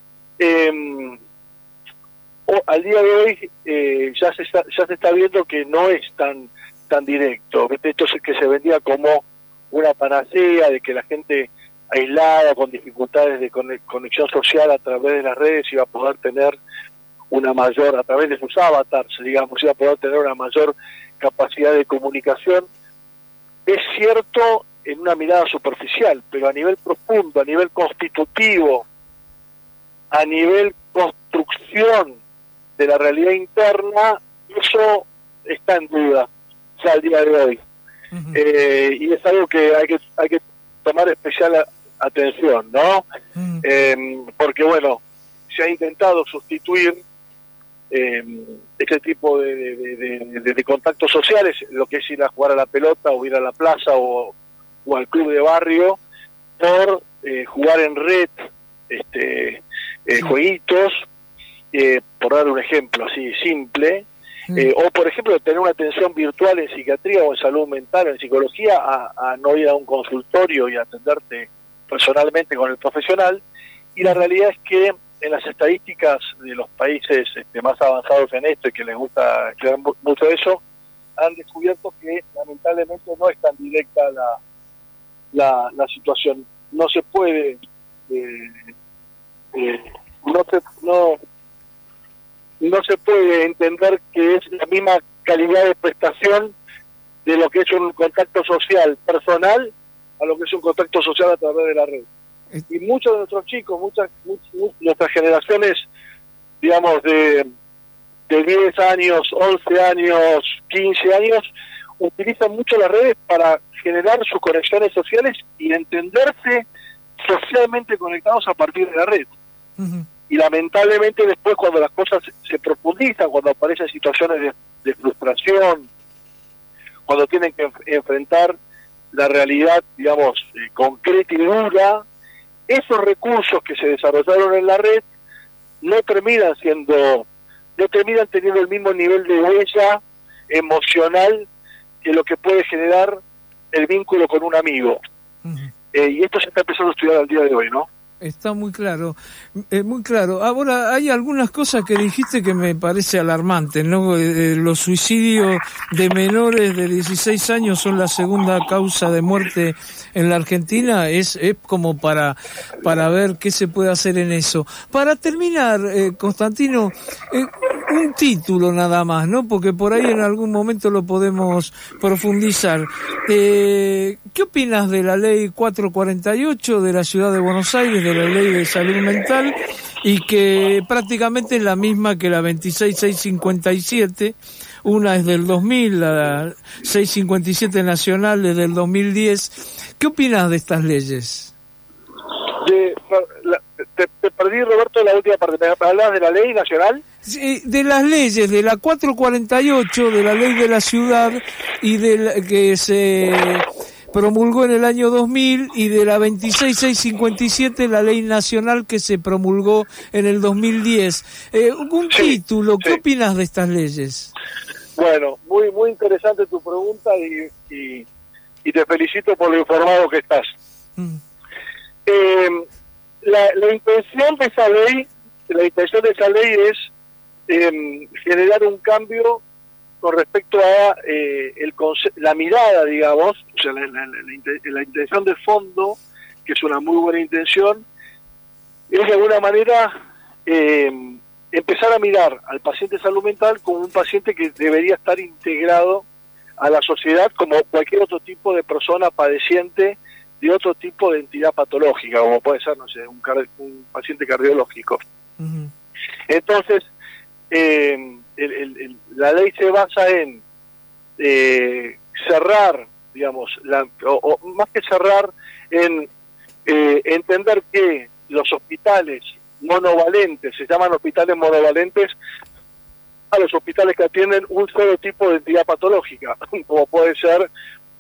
Eh, o, al día de hoy eh, ya se está, ya se está viendo que no es tan tan directo. Esto es que se vendía como una panacea de que la gente aislada con dificultades de conexión social a través de las redes iba a poder tener una mayor, a través de sus avatars, digamos, iba a poder tener una mayor capacidad de comunicación. Es cierto en una mirada superficial, pero a nivel profundo, a nivel constitutivo, a nivel construcción de la realidad interna, eso está en duda ya al día de hoy. Uh-huh. eh, y es algo que hay que hay que tomar especial a, atención, ¿no? Uh-huh. eh, porque bueno, se ha intentado sustituir eh, ese tipo de, de, de, de, de contactos sociales, lo que es ir a jugar a la pelota o ir a la plaza o, o al club de barrio, por eh, jugar en red, este eh, sí. jueguitos, eh, por dar un ejemplo así simple. Eh, o por ejemplo tener una atención virtual en psiquiatría o en salud mental o en psicología a, a no ir a un consultorio y atenderte personalmente con el profesional. Y la realidad es que en las estadísticas de los países este, más avanzados en esto y que les gusta estudiar mucho eso, han descubierto que lamentablemente no es tan directa la la, la situación. No se puede eh, eh, no se no no se puede entender que es la misma calidad de prestación de lo que es un contacto social personal a lo que es un contacto social a través de la red. Y muchos de nuestros chicos, muchas, muchas nuestras generaciones, digamos, de, de diez años, once años, quince años, utilizan mucho las redes para generar sus conexiones sociales y entenderse socialmente conectados a partir de la red. Uh-huh. Y lamentablemente después cuando las cosas se profundizan, cuando aparecen situaciones de, de frustración, cuando tienen que enf- enfrentar la realidad, digamos, eh, concreta y dura, esos recursos que se desarrollaron en la red no terminan siendo, no terminan teniendo el mismo nivel de huella emocional que lo que puede generar el vínculo con un amigo. Uh-huh. Eh, y esto se está empezando a estudiar al día de hoy, ¿no? Está muy claro, eh, muy claro. Ahora, hay algunas cosas que dijiste que me parece alarmante, ¿no? Eh, los suicidios de menores de dieciséis años son la segunda causa de muerte en la Argentina. Es, es como para, para ver qué se puede hacer en eso. Para terminar, eh, Constantino, eh, un título nada más, ¿no? Porque por ahí en algún momento lo podemos profundizar. Eh, ¿Qué opinas de la ley cuatrocientos cuarenta y ocho de la Ciudad de Buenos Aires, de la ley de salud mental, y que prácticamente es la misma que la veintiséis mil seiscientos cincuenta y siete? Una es del dos mil, la seiscientos cincuenta y siete nacional es del dos mil diez. ¿Qué opinas de estas leyes? De, la, te, te perdí, Roberto, la última parte. ¿Me hablas de la ley nacional? Sí, de las leyes, de la cuatrocientos cuarenta y ocho, de la ley de la ciudad, y de la, que se promulgó en el año dos mil, y de la veintiséis mil seiscientos cincuenta y siete, la ley nacional que se promulgó en el dos mil diez. Eh, un sí, título, ¿qué sí. opinas de estas leyes? Bueno, muy muy interesante tu pregunta y, y, y te felicito por lo informado que estás. Mm. Eh, la, la intención de esa ley, la intención de esa ley es eh, generar un cambio con respecto a eh, el conce- la mirada, digamos, o sea, la, la, la, la intención de fondo, que es una muy buena intención, es de alguna manera eh, empezar a mirar al paciente de salud mental como un paciente que debería estar integrado a la sociedad como cualquier otro tipo de persona padeciente de otro tipo de entidad patológica, como puede ser, no sé, un, car- un paciente cardiológico. Uh-huh. Entonces, eh, el, el, el, la ley se basa en eh, cerrar, digamos, la, o, o más que cerrar, en eh, entender que los hospitales monovalentes, se llaman hospitales monovalentes a los hospitales que atienden un solo tipo de entidad patológica, como puede ser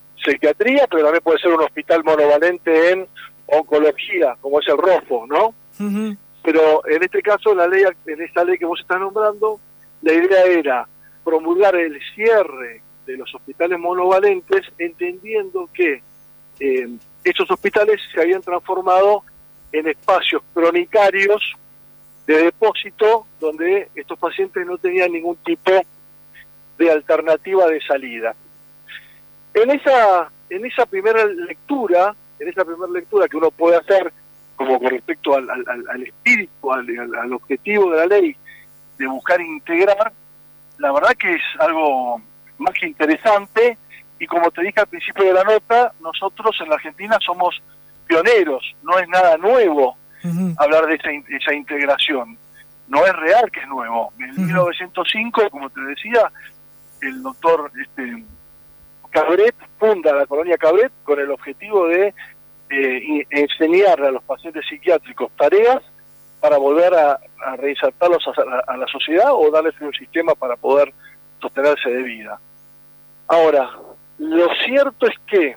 psiquiatría, pero también puede ser un hospital monovalente en oncología, como es el ROFO, ¿no? Uh-huh. Pero en este caso, la ley, en esta ley que vos estás nombrando, la idea era promulgar el cierre de los hospitales monovalentes, entendiendo que eh, estos hospitales se habían transformado en espacios cronicarios de depósito donde estos pacientes no tenían ningún tipo de alternativa de salida. En esa en esa primera lectura, en esa primera lectura que uno puede hacer como con respecto al, al, al espíritu, al, al, al objetivo de la ley de buscar integrar, la verdad que es algo más que interesante, y como te dije al principio de la nota, nosotros en la Argentina somos pioneros, no es nada nuevo uh-huh. hablar de esa, esa integración, no es real que es nuevo. En uh-huh. mil novecientos cinco, como te decía, el doctor este, Cabret funda la colonia Cabret con el objetivo de eh, enseñarle a los pacientes psiquiátricos tareas para volver a, a reinsertarlos a, a, a la sociedad o darles un sistema para poder sostenerse de vida. Ahora, lo cierto es que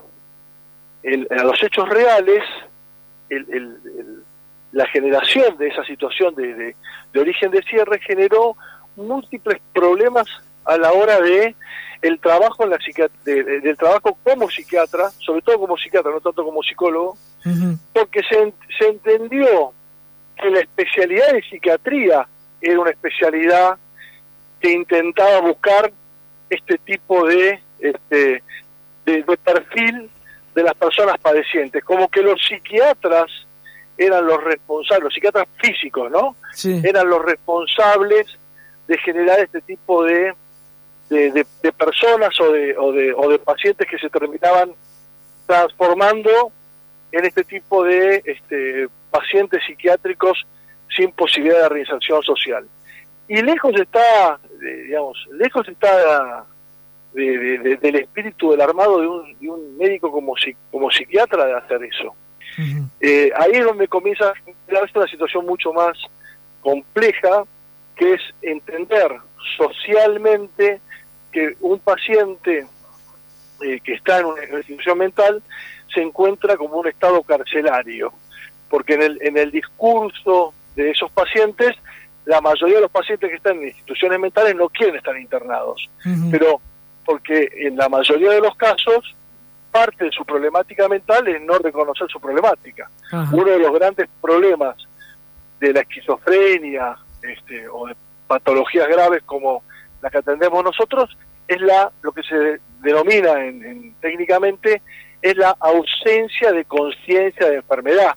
el, a los hechos reales, el, el, el, la generación de esa situación de, de, de origen de cierre generó múltiples problemas a la hora de el trabajo en la psiquiatría, de, de, del trabajo como psiquiatra, sobre todo como psiquiatra, no tanto como psicólogo, uh-huh. porque se, se entendió que la especialidad de psiquiatría era una especialidad que intentaba buscar este tipo de, este, de, de perfil de las personas padecientes, como que los psiquiatras eran los responsables, los psiquiatras físicos, ¿no? Sí. Eran los responsables de generar este tipo de de, de, de personas o de, o de o de pacientes que se terminaban transformando en este tipo de este, pacientes psiquiátricos sin posibilidad de reinserción social. Y lejos está, de, digamos, lejos está de, de, de, del espíritu del armado de un, de un médico como, como psiquiatra de hacer eso. Uh-huh. Eh, ahí es donde comienza a generarse una situación mucho más compleja, que es entender socialmente que un paciente eh, que está en una institución mental se encuentra como un estado carcelario, porque en el, en el discurso de esos pacientes, la mayoría de los pacientes que están en instituciones mentales no quieren estar internados, uh-huh. pero porque en la mayoría de los casos parte de su problemática mental es no reconocer su problemática. Uh-huh. Uno de los grandes problemas de la esquizofrenia este, o de patologías graves como la que atendemos nosotros es la lo que se denomina en, en, técnicamente es la ausencia de conciencia de enfermedad.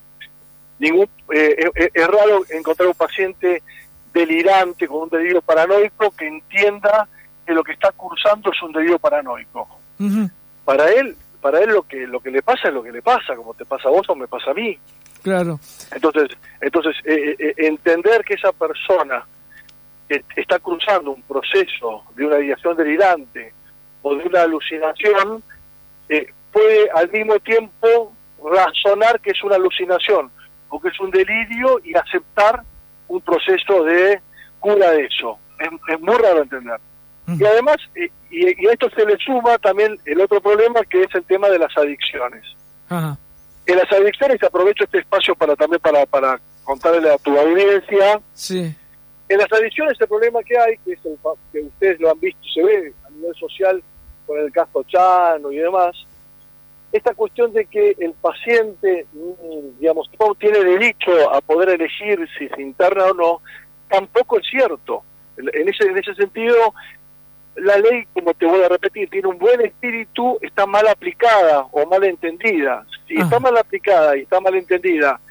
Ningún eh, es, es raro encontrar un paciente delirante con un delirio paranoico que entienda que lo que está cursando es un delirio paranoico. Uh-huh. Para él, para él lo que lo que le pasa es lo que le pasa, como te pasa a vos o me pasa a mí. Claro. Entonces, entonces eh, eh, entender que esa persona que está cruzando un proceso de una ideación delirante o de una alucinación eh, puede al mismo tiempo razonar que es una alucinación o que es un delirio y aceptar un proceso de cura de eso. Es, es muy raro entender. Y además, eh, y, y a esto se le suma también el otro problema, que es el tema de las adicciones. Ajá. En las adicciones, aprovecho este espacio para también para, para contarle a tu audiencia. Sí. En las adicciones el problema que hay, que es el, que ustedes lo han visto, se ve a nivel social con el caso Chano y demás, esta cuestión de que el paciente, digamos, no tiene derecho a poder elegir si se interna o no, tampoco es cierto. En ese, en ese sentido, la ley, como te voy a repetir, tiene un buen espíritu, está mal aplicada o mal entendida. Si ah. está mal aplicada y está mal entendida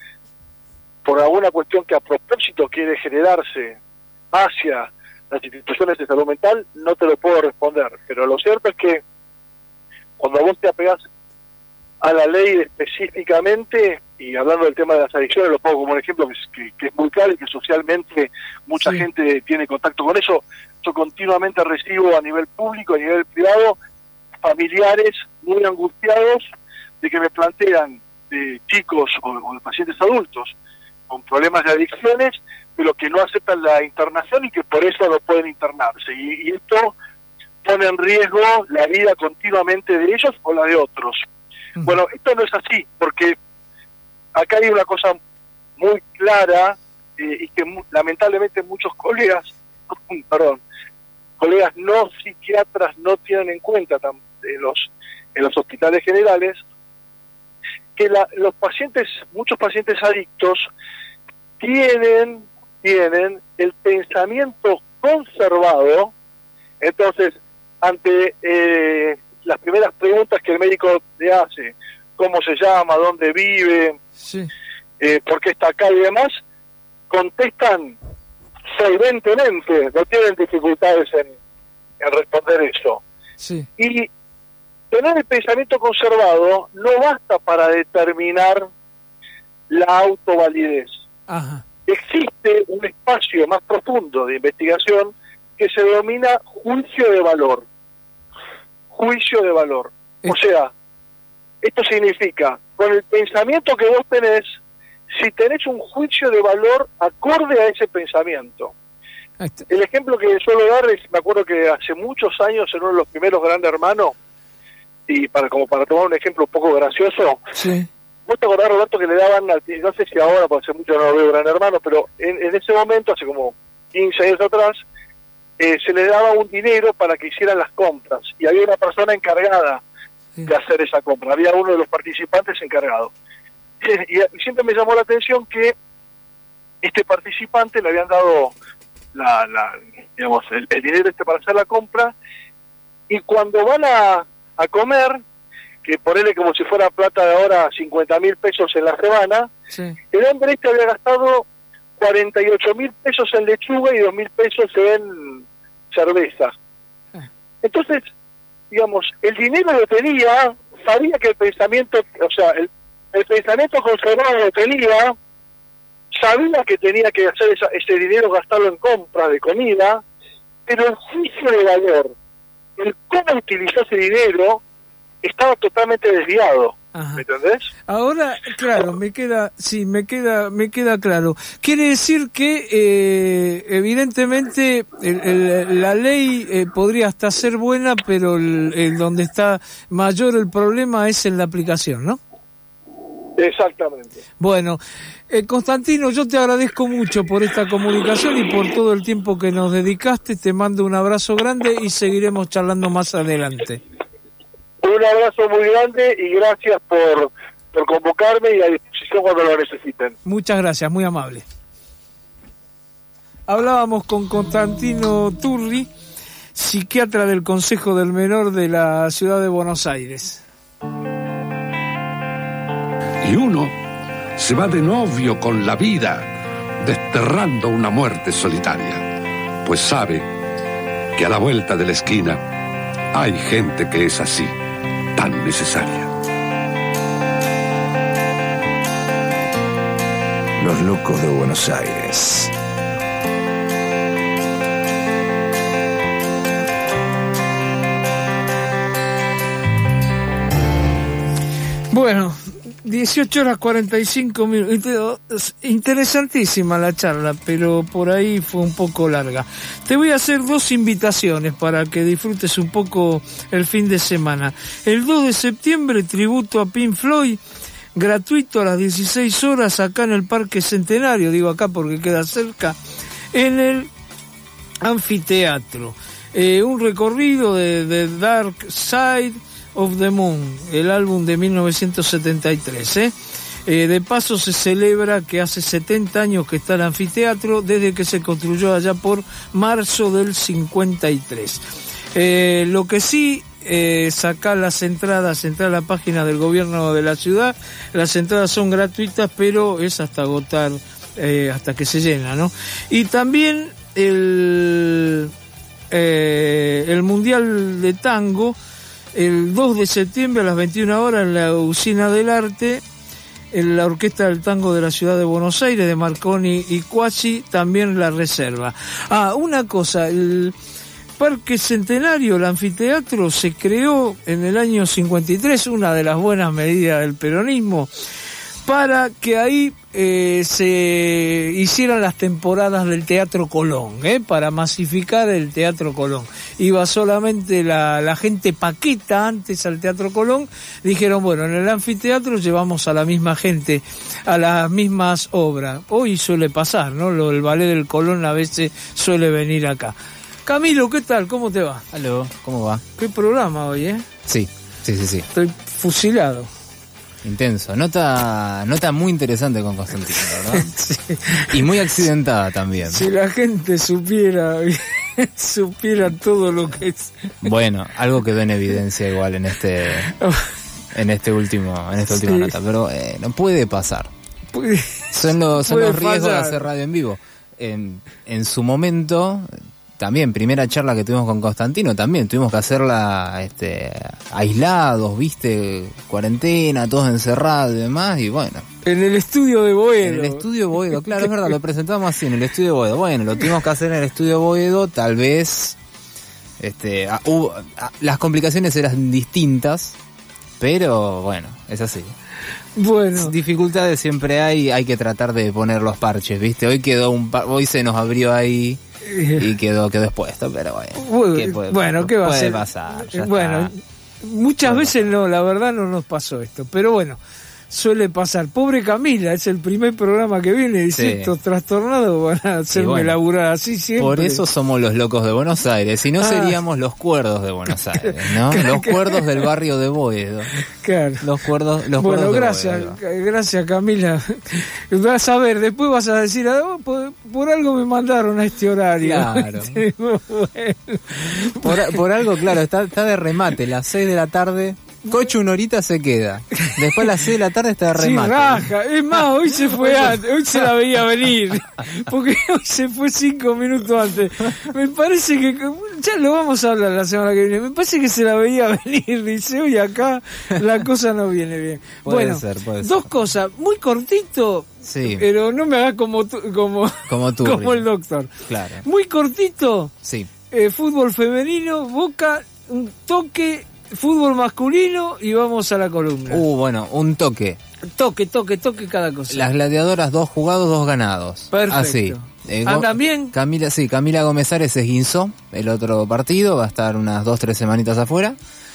por alguna cuestión que a propósito quiere generarse hacia las instituciones de salud mental, no te lo puedo responder. Pero lo cierto es que cuando vos te apegás a la ley específicamente, y hablando del tema de las adicciones, lo pongo como un ejemplo que, que, que es muy claro y que socialmente mucha sí. gente tiene contacto con eso. Yo continuamente recibo a nivel público, a nivel privado, familiares muy angustiados de que me plantean de chicos o, o de pacientes adultos con problemas de adicciones, pero que no aceptan la internación y que por eso no pueden internarse. Y, y esto pone en riesgo la vida continuamente de ellos o la de otros. Uh-huh. Bueno, esto no es así, porque acá hay una cosa muy clara eh, y que mu- lamentablemente muchos colegas, perdón, colegas no psiquiatras no tienen en cuenta tam- en los en los hospitales generales, que la, los pacientes, muchos pacientes adictos tienen tienen el pensamiento conservado. Entonces, ante eh, las primeras preguntas que el médico le hace, cómo se llama, dónde vive, Sí. eh, por qué está acá y demás, contestan solventemente, no tienen dificultades en, en responder eso. Sí. Y tener el pensamiento conservado no basta para determinar la autovalidez. Ajá. Existe un espacio más profundo de investigación que se denomina juicio de valor. Juicio de valor. O sea, esto significa, con el pensamiento que vos tenés, si tenés un juicio de valor acorde a ese pensamiento. El ejemplo que suelo dar es, me acuerdo que hace muchos años, en uno de los primeros Grandes Hermanos, y para como para tomar un ejemplo un poco gracioso, Sí. ¿vos te acordás, Roberto, que le daban, no sé si ahora, porque hace mucho no veo Gran Hermano, pero en, en ese momento, hace como quince años atrás, eh, se le daba un dinero para que hicieran las compras, y había una persona encargada de hacer esa compra, había uno de los participantes encargado. Y, y siempre me llamó la atención que este participante le habían dado la, la digamos el, el dinero este para hacer la compra, y cuando van a, a comer, que ponele como si fuera plata de ahora cincuenta mil pesos en la semana, Sí. el hombre este había gastado cuarenta y ocho mil pesos en lechuga y dos mil pesos en cerveza. Entonces, digamos, el dinero lo tenía, sabía que el pensamiento, o sea, el, el pensamiento conservado lo tenía, sabía que tenía que hacer esa, ese dinero, gastarlo en compras de comida, pero el juicio de valor, el cómo utilizar ese dinero, estaba totalmente desviado. Ajá. ¿Me entendés? Ahora, claro, me queda, sí, me queda, me queda claro. Quiere decir que, eh, evidentemente, el, el, la ley eh, podría hasta ser buena, pero el, el donde está mayor el problema es en la aplicación, ¿no? Exactamente. Bueno, eh, Constantino, yo te agradezco mucho por esta comunicación y por todo el tiempo que nos dedicaste. Te mando un abrazo grande y seguiremos charlando más adelante. Un abrazo muy grande y gracias por, por convocarme y a disposición cuando lo necesiten. Muchas gracias, muy amable. Hablábamos con Constantino Turri, psiquiatra del Consejo del Menor de la Ciudad de Buenos Aires. Y uno se va de novio con la vida, desterrando una muerte solitaria, pues sabe que a la vuelta de la esquina hay gente que es así, tan necesaria. Los locos de Buenos Aires. Bueno, dieciocho horas cuarenta y cinco minutos. Interesantísima la charla, pero por ahí fue un poco larga. Te voy a hacer dos invitaciones para que disfrutes un poco el fin de semana. El dos de septiembre, tributo a Pink Floyd, gratuito a las dieciséis horas acá en el Parque Centenario, digo acá porque queda cerca, en el anfiteatro. Eh, un recorrido de, de Dark Side of the Moon, el álbum de mil novecientos setenta y tres. ¿eh? Eh, de paso se celebra que hace setenta años que está el anfiteatro, desde que se construyó allá por marzo del cincuenta y tres. Eh, lo que sí, eh, sacar las entradas, entrar a la página del gobierno de la ciudad, las entradas son gratuitas, pero es hasta agotar, eh, hasta que se llena, ¿no? Y también el, eh, el Mundial de Tango, el dos de septiembre a las veintiuna horas en la Usina del Arte, en la Orquesta del Tango de la Ciudad de Buenos Aires, de Marconi y Cuasi, también la reserva. Ah, una cosa, el Parque Centenario, el anfiteatro, se creó en el año cincuenta y tres, una de las buenas medidas del peronismo, para que ahí eh, se hicieran las temporadas del Teatro Colón, ¿eh? Para masificar el Teatro Colón. Iba solamente la, la gente paqueta antes al Teatro Colón. Dijeron, bueno, en el anfiteatro llevamos a la misma gente, a las mismas obras. Hoy suele pasar, ¿no? Lo, el Ballet del Colón a veces suele venir acá. Camilo, ¿qué tal? ¿Cómo te va? Aló, ¿cómo va? ¿Qué programa hoy, eh? Sí, sí, sí, sí. Estoy fusilado. Intenso. Nota, nota muy interesante con Constantino, ¿verdad? Sí. Y muy accidentada también. Si la gente supiera, supiera todo lo que es. Bueno, algo quedó en evidencia igual en este, en este último, en esta última sí. nota, pero eh, no puede pasar. Puede, son los, son los riesgos fallar. de hacer radio en vivo. En, en su momento. También, primera charla que tuvimos con Constantino, también tuvimos que hacerla este, aislados, viste, cuarentena, todos encerrados y demás, y bueno. En el estudio de Boedo. En el estudio de Boedo, claro, es verdad, lo presentamos así, en el estudio de Boedo. Bueno, lo tuvimos que hacer en el estudio de Boedo, tal vez este, a, hubo, a, las complicaciones eran distintas, pero bueno, es así. Bueno. Dificultades siempre hay, hay que tratar de poner los parches, viste, hoy quedó un par, hoy se nos abrió ahí. Y quedó quedó expuesto, pero bueno. ¿Qué puede, bueno, ¿qué va puede a ser? pasar? Bueno, está. muchas bueno. veces no, la verdad no nos pasó esto, pero bueno, suele pasar. Pobre Camila, es el primer programa que viene y sí. estos trastornados van a hacerme bueno, laburar así siempre. Por eso somos los locos de Buenos Aires, si no ah. seríamos los cuerdos de Buenos Aires, ¿no? Los cuerdos del barrio de Boedo. Claro. Los cuerdos, los bueno, cuerdos gracias, de Boedo. Gracias Camila. Vas a ver, después vas a decir, oh, por, por algo me mandaron a este horario. Claro. bueno. por, por algo, claro, está, está de remate, las seis de la tarde. Coche una horita se queda. Después a las seis de la tarde está de remate. Sí, raja. Es más, hoy se fue antes, hoy se la veía venir. Porque hoy se fue cinco minutos antes. Me parece que, ya lo vamos a hablar la semana que viene, me parece que se la veía venir. Dice, oye, acá la cosa no viene bien. Puede bueno, ser, puede dos ser. cosas, muy cortito, sí. pero no me hagas como, como, como, tú, como el doctor. Claro. Muy cortito, sí. eh, fútbol femenino, Boca, un toque. Fútbol masculino y vamos a la columna. Uh, bueno, un toque. Toque, toque, toque cada cosa. Las gladiadoras, dos jugados, dos ganados. Perfecto. Así. Eh, ¿Andan bien? Camila, sí, Camila Gómez Ares se esguinzó el otro partido, va a estar unas dos, tres semanitas afuera.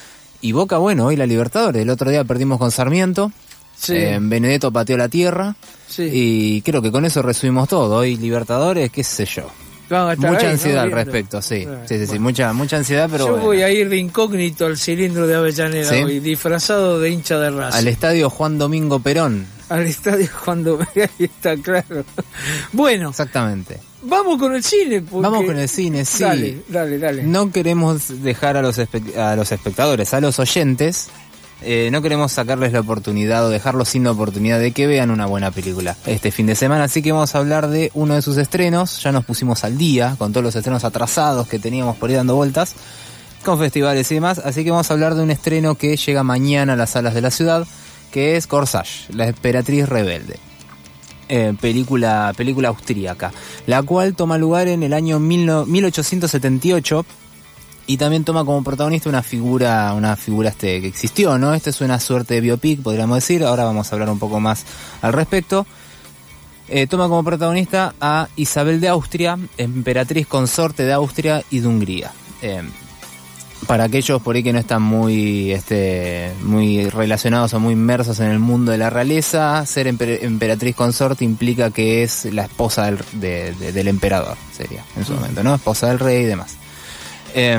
Y Boca, bueno, hoy la Libertadores. El otro día perdimos con Sarmiento. Sí. Eh, Benedetto pateó la tierra. Sí. Y creo que con eso resumimos todo. Hoy Libertadores, qué sé yo. Mucha ahí, ansiedad ¿no? al respecto, sí. Eh, sí, sí, bueno. sí, mucha, mucha ansiedad, pero yo bueno. voy a ir de incógnito al cilindro de Avellaneda ¿Sí? hoy, disfrazado de hincha de Racing. Al estadio Juan Domingo Perón. Al estadio Juan Domingo, ahí está claro. Bueno. Exactamente. Vamos con el cine. Porque... Vamos con el cine, sí. Dale, dale, dale. No queremos dejar a los, espe- a los espectadores, a los oyentes... Eh, no queremos sacarles la oportunidad o dejarlos sin la oportunidad de que vean una buena película este fin de semana, así que vamos a hablar de uno de sus estrenos. Ya nos pusimos al día con todos los estrenos atrasados que teníamos por ir dando vueltas con festivales y demás, así que vamos a hablar de un estreno que llega mañana a las salas de la ciudad, que es Corsage, la emperatriz rebelde. Eh, película, película austríaca, la cual toma lugar en el año mil ochocientos setenta y ocho. Y también toma como protagonista una figura, una figura este que existió, ¿no? Esta es una suerte de biopic, podríamos decir. Ahora vamos a hablar un poco más al respecto. Eh, toma como protagonista a Isabel de Austria, emperatriz consorte de Austria y de Hungría. Eh, para aquellos por ahí que no están muy, este, muy relacionados o muy inmersos en el mundo de la realeza, ser emper- emperatriz consorte implica que es la esposa del, de, de, del emperador, sería en su momento, ¿no? Esposa del rey y demás. Eh,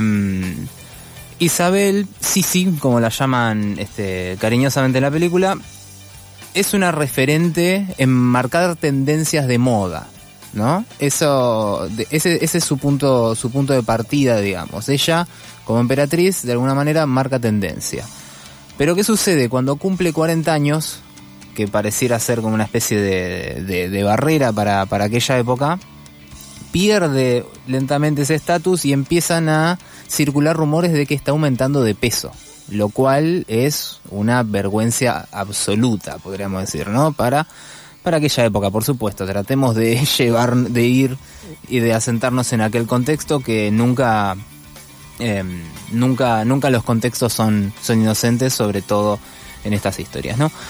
Isabel Sisi, como la llaman este, cariñosamente en la película, es una referente en marcar tendencias de moda, ¿no? Eso, ese, ese es su punto, su punto de partida, digamos. Ella, como emperatriz, de alguna manera marca tendencia. Pero ¿qué sucede? Cuando cumple cuarenta años, que pareciera ser como una especie de, de, de barrera para, para aquella época, pierde lentamente ese estatus y empiezan a circular rumores de que está aumentando de peso, lo cual es una vergüenza absoluta, podríamos decir, ¿no? Para, para aquella época, por supuesto. Tratemos de llevar, de ir y de asentarnos en aquel contexto que nunca, eh, nunca, nunca los contextos son, son inocentes, sobre todo en estas historias, ¿no?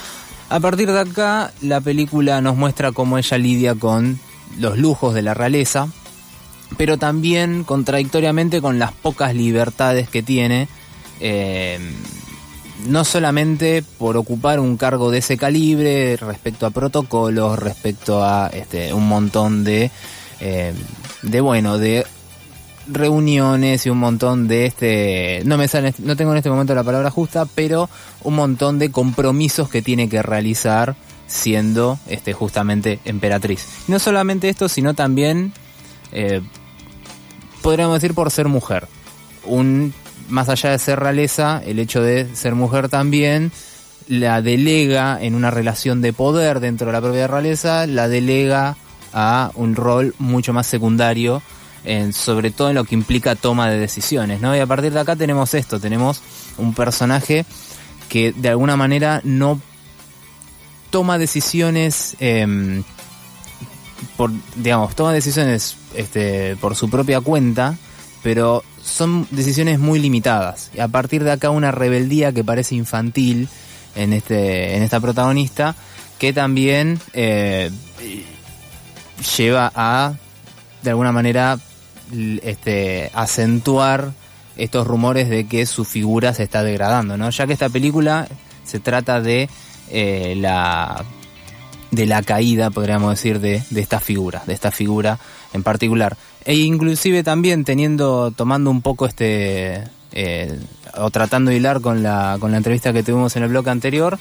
A partir de acá, la película nos muestra cómo ella lidia con los lujos de la realeza, pero también contradictoriamente con las pocas libertades que tiene, eh, no solamente por ocupar un cargo de ese calibre respecto a protocolos, respecto a este, un montón de, eh, de bueno, de reuniones y un montón de este, no me sale, no tengo en este momento la palabra justa, pero un montón de compromisos que tiene que realizar siendo este justamente emperatriz. Y no solamente esto, sino también eh, podríamos decir por ser mujer. Un más allá de ser realeza, el hecho de ser mujer también la delega en una relación de poder dentro de la propia realeza, la delega a un rol mucho más secundario, en, sobre todo en lo que implica toma de decisiones, ¿no? Y a partir de acá tenemos esto, tenemos un personaje que de alguna manera no toma decisiones, eh, por, digamos, toma decisiones este, por su propia cuenta, pero son decisiones muy limitadas. Y a partir de acá una rebeldía que parece infantil en este en esta protagonista, que también eh, lleva a, de alguna manera, este acentuar estos rumores de que su figura se está degradando, ¿no? Ya que esta película se trata de eh, la de la caída, podríamos decir, de, de esta figura, de esta figura en particular. E inclusive también teniendo, tomando un poco este, eh, o tratando de hilar con la, con la entrevista que tuvimos en el bloque anterior,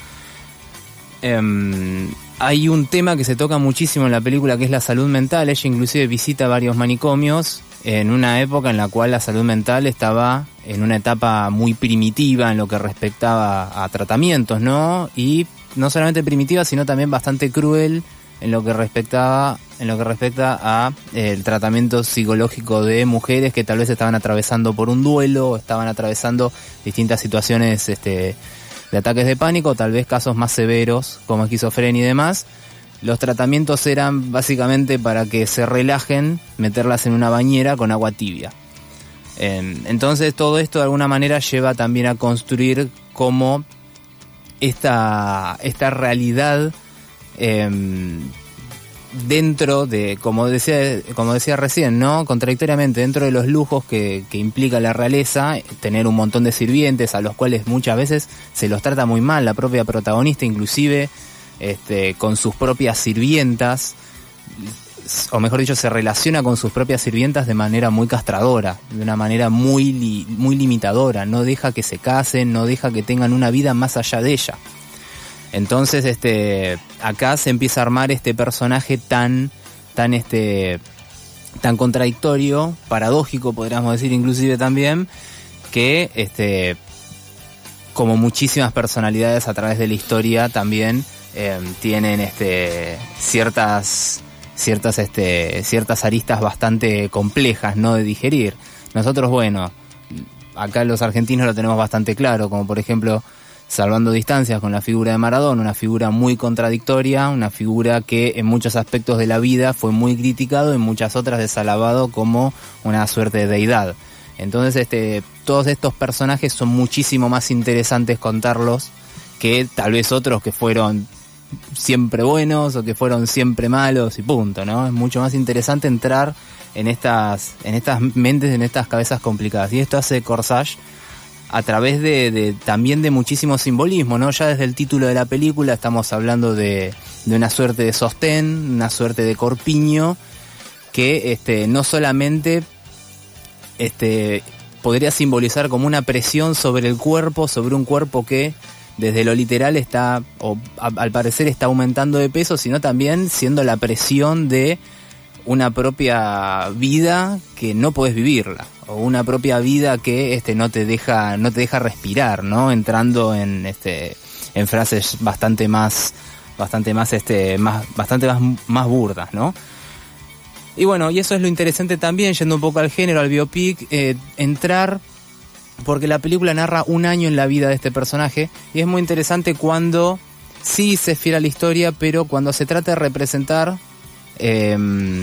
eh, hay un tema que se toca muchísimo en la película, que es la salud mental. Ella inclusive visita varios manicomios en una época en la cual la salud mental estaba en una etapa muy primitiva en lo que respectaba a tratamientos, ¿no? Y no solamente primitiva, sino también bastante cruel en lo que respectaba en lo que respecta a eh, el tratamiento psicológico de mujeres que tal vez estaban atravesando por un duelo, o estaban atravesando distintas situaciones este, de ataques de pánico, tal vez casos más severos como esquizofrenia y demás. Los tratamientos eran básicamente para que se relajen, meterlas en una bañera con agua tibia. Eh, entonces todo esto de alguna manera lleva también a construir cómo esta, esta realidad eh, dentro de, como decía, como decía recién, ¿no? Contradictoriamente, dentro de los lujos que, que implica la realeza, tener un montón de sirvientes a los cuales muchas veces se los trata muy mal, la propia protagonista inclusive este, con sus propias sirvientas, o mejor dicho, se relaciona con sus propias sirvientas de manera muy castradora, de una manera muy, li, muy limitadora, no deja que se casen, no deja que tengan una vida más allá de ella. Entonces, este, acá se empieza a armar este personaje tan, tan, este, tan contradictorio, paradójico, podríamos decir inclusive también, que, este, como muchísimas personalidades a través de la historia también eh, tienen, este, ciertas, ciertas, este, ciertas aristas bastante complejas, ¿no? De digerir. Nosotros, bueno, acá los argentinos lo tenemos bastante claro, como por ejemplo, salvando distancias con la figura de Maradona, una figura muy contradictoria, una figura que en muchos aspectos de la vida fue muy criticado, en muchas otras desalabado como una suerte de deidad. Entonces, este, todos estos personajes son muchísimo más interesantes contarlos que tal vez otros que fueron siempre buenos o que fueron siempre malos y punto, ¿no? Es mucho más interesante entrar en estas, en estas mentes, en estas cabezas complicadas. Y esto hace Corsage a través de, de también de muchísimo simbolismo, ¿no? Ya desde el título de la película estamos hablando de, de una suerte de sostén, una suerte de corpiño que este, no solamente este, podría simbolizar como una presión sobre el cuerpo, sobre un cuerpo que desde lo literal está, o a, al parecer está aumentando de peso, sino también siendo la presión de una propia vida que no podés vivirla, o una propia vida que este no te deja no te deja respirar, ¿no? Entrando en este en frases bastante más bastante más este más bastante más más burdas, ¿no? Y bueno, y eso es lo interesante también, yendo un poco al género, al biopic, eh, entrar, porque la película narra un año en la vida de este personaje, y es muy interesante cuando sí se fiel a la historia, pero cuando se trata de representar Eh,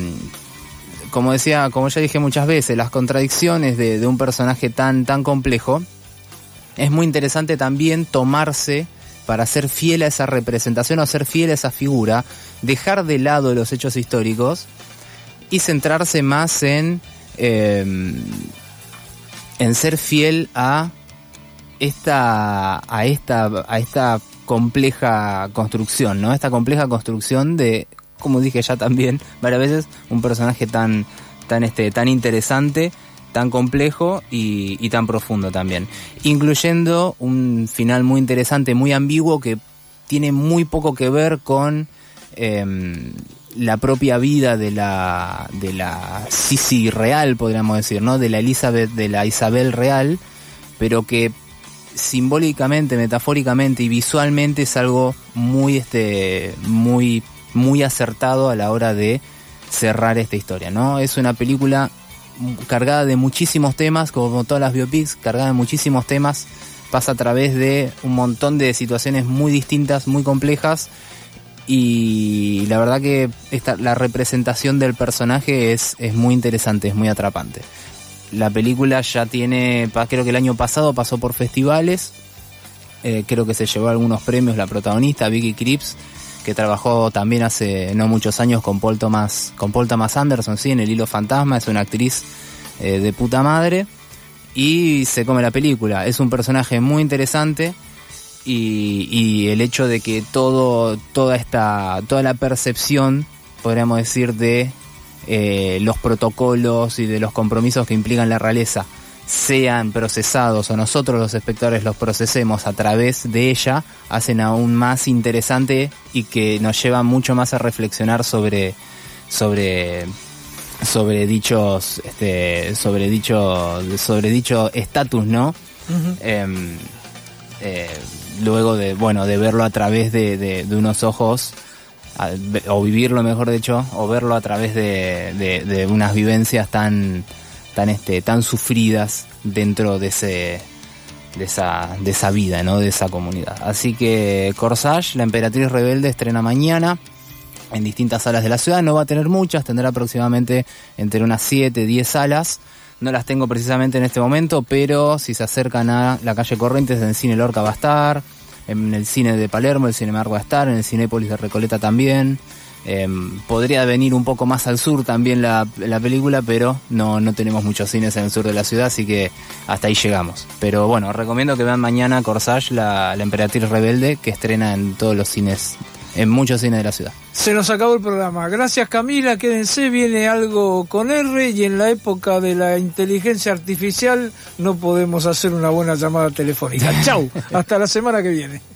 como decía, como ya dije muchas veces, las contradicciones de, de un personaje tan, tan complejo, es muy interesante también tomarse para ser fiel a esa representación o ser fiel a esa figura, dejar de lado los hechos históricos y centrarse más en, eh, en ser fiel a esta, a esta, a esta compleja construcción, ¿no? Esta compleja construcción de, como dije ya también varias veces, un personaje tan, tan, este, tan interesante, tan complejo y, y tan profundo también, incluyendo un final muy interesante, muy ambiguo, que tiene muy poco que ver con eh, la propia vida de la de la Sisi real, podríamos decir, ¿no? De la Elizabeth, de la Isabel real, pero que simbólicamente, metafóricamente y visualmente es algo muy este muy muy acertado a la hora de cerrar esta historia, ¿no? Es una película cargada de muchísimos temas, como todas las biopics, cargada de muchísimos temas, pasa a través de un montón de situaciones muy distintas, muy complejas, y la verdad que esta, la representación del personaje es, es muy interesante, es muy atrapante. La película ya tiene, creo que el año pasado pasó por festivales, eh, creo que se llevó algunos premios la protagonista, Vicky Krieps, que trabajó también hace no muchos años con Paul Thomas, con Paul Thomas Anderson, sí, en El Hilo Fantasma, es una actriz eh, de puta madre, y se come la película. Es un personaje muy interesante, y, y el hecho de que todo, toda esta, toda la percepción, podríamos decir, de eh, los protocolos y de los compromisos que implican la realeza sean procesados, o nosotros los espectadores los procesemos a través de ella, hacen aún más interesante y que nos lleva mucho más a reflexionar sobre sobre sobre dichos este sobre dicho sobre dicho estatus, ¿no? Uh-huh. eh, eh, luego de bueno de verlo a través de, de, de unos ojos, o vivirlo, mejor dicho, o verlo a través de, de, de unas vivencias tan tan este tan sufridas dentro de ese de esa de esa vida, ¿no? De esa comunidad. Así que Corsage, la Emperatriz Rebelde, estrena mañana en distintas salas de la ciudad. No va a tener muchas, tendrá aproximadamente entre unas siete, diez salas. No las tengo precisamente en este momento, pero si se acercan a la calle Corrientes, en el Cine Lorca va a estar, en el cine de Palermo, el Cinemark va a estar, en el Cinépolis de Recoleta también. Eh, podría venir un poco más al sur también la, la película, pero no, no tenemos muchos cines en el sur de la ciudad, así que hasta ahí llegamos. Pero bueno, recomiendo que vean mañana Corsage, la, la Emperatriz Rebelde, que estrena en todos los cines, en muchos cines de la ciudad. Se nos acabó el programa. Gracias, Camila, quédense, viene algo con R, y en la época de la inteligencia artificial no podemos hacer una buena llamada telefónica. Chau, hasta la semana que viene.